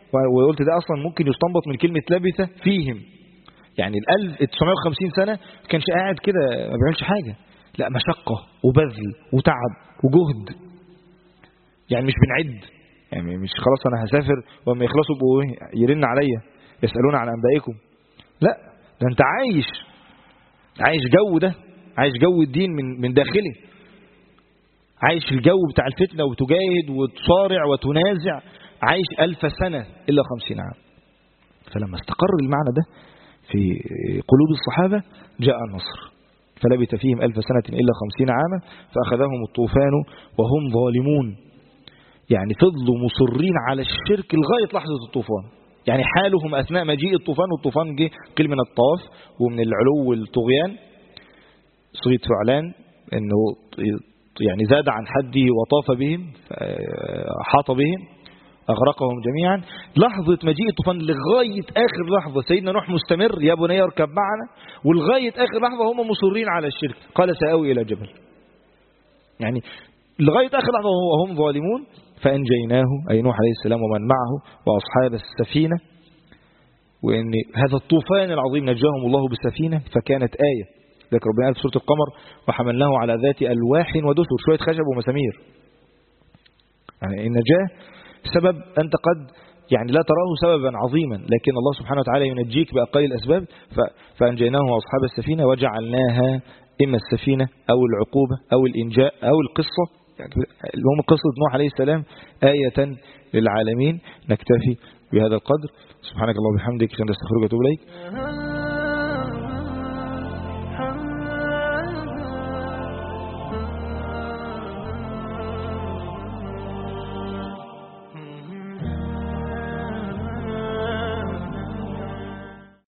وقلت ده أصلا ممكن يستنبط من كلمة لبث فيهم، يعني 1950 سنة ما كانش قاعد كده ما بيعملش حاجة، لا مشقة وبذل وتعب وجهد. يعني مش بنعد، يعني مش خلاص أنا هسافر وما يخلصوا بقوا يرن عليا يسألون عن أنبائكم، لا ده أنت عايش جو، ده عايش جو الدين من داخله، عايش الجو بتاع الفتنة وتجاهد وتصارع وتنازع، عايش 1000 سنة إلا 50 عام. فلما استقر المعنى ده في قلوب الصحابة جاء النصر، فلبث فيهم 1000 سنة إلا 50 عاما فأخذهم الطوفان وهم ظالمون. يعني فضلوا مصرين على الشرك لغاية لحظة الطوفان، يعني حالهم أثناء مجيء الطوفان، والطوفان جه قيل من الطواف ومن العلو والطغيان، صيغة فعلان أنه يعني زاد عن حده وطاف بهم حاط بهم أغرقهم جميعا. لحظة مجيء الطوفان لغاية آخر لحظة سيدنا نوح مستمر يا بني اركب معنا، ولغاية آخر لحظة هم مصرين على الشرك، قال سآوي إلى جبل، يعني لغاية آخر لحظة وهم ظالمون. فأنجيناه أي نوح عليه السلام ومن معه وأصحاب السفينة، وإن هذا الطوفان العظيم نجاهم الله بالسفينة فكانت آية. ذكر ربنا في سورة القمر وحملناه على ذات ألواح ودسر، شوية خشب ومسامير. يعني النجاة سبب أنت قد يعني لا تراه سببا عظيما، لكن الله سبحانه وتعالى ينجيك بأقل الأسباب. فأنجيناه وأصحاب السفينة وجعلناها إما السفينة أو العقوبة أو الإنجاء أو القصة، يعني هم قصة نوح عليه السلام آية للعالمين. نكتفي بهذا القدر. سبحانك اللهم وبحمدك، نستغفرك ونتوب إليك.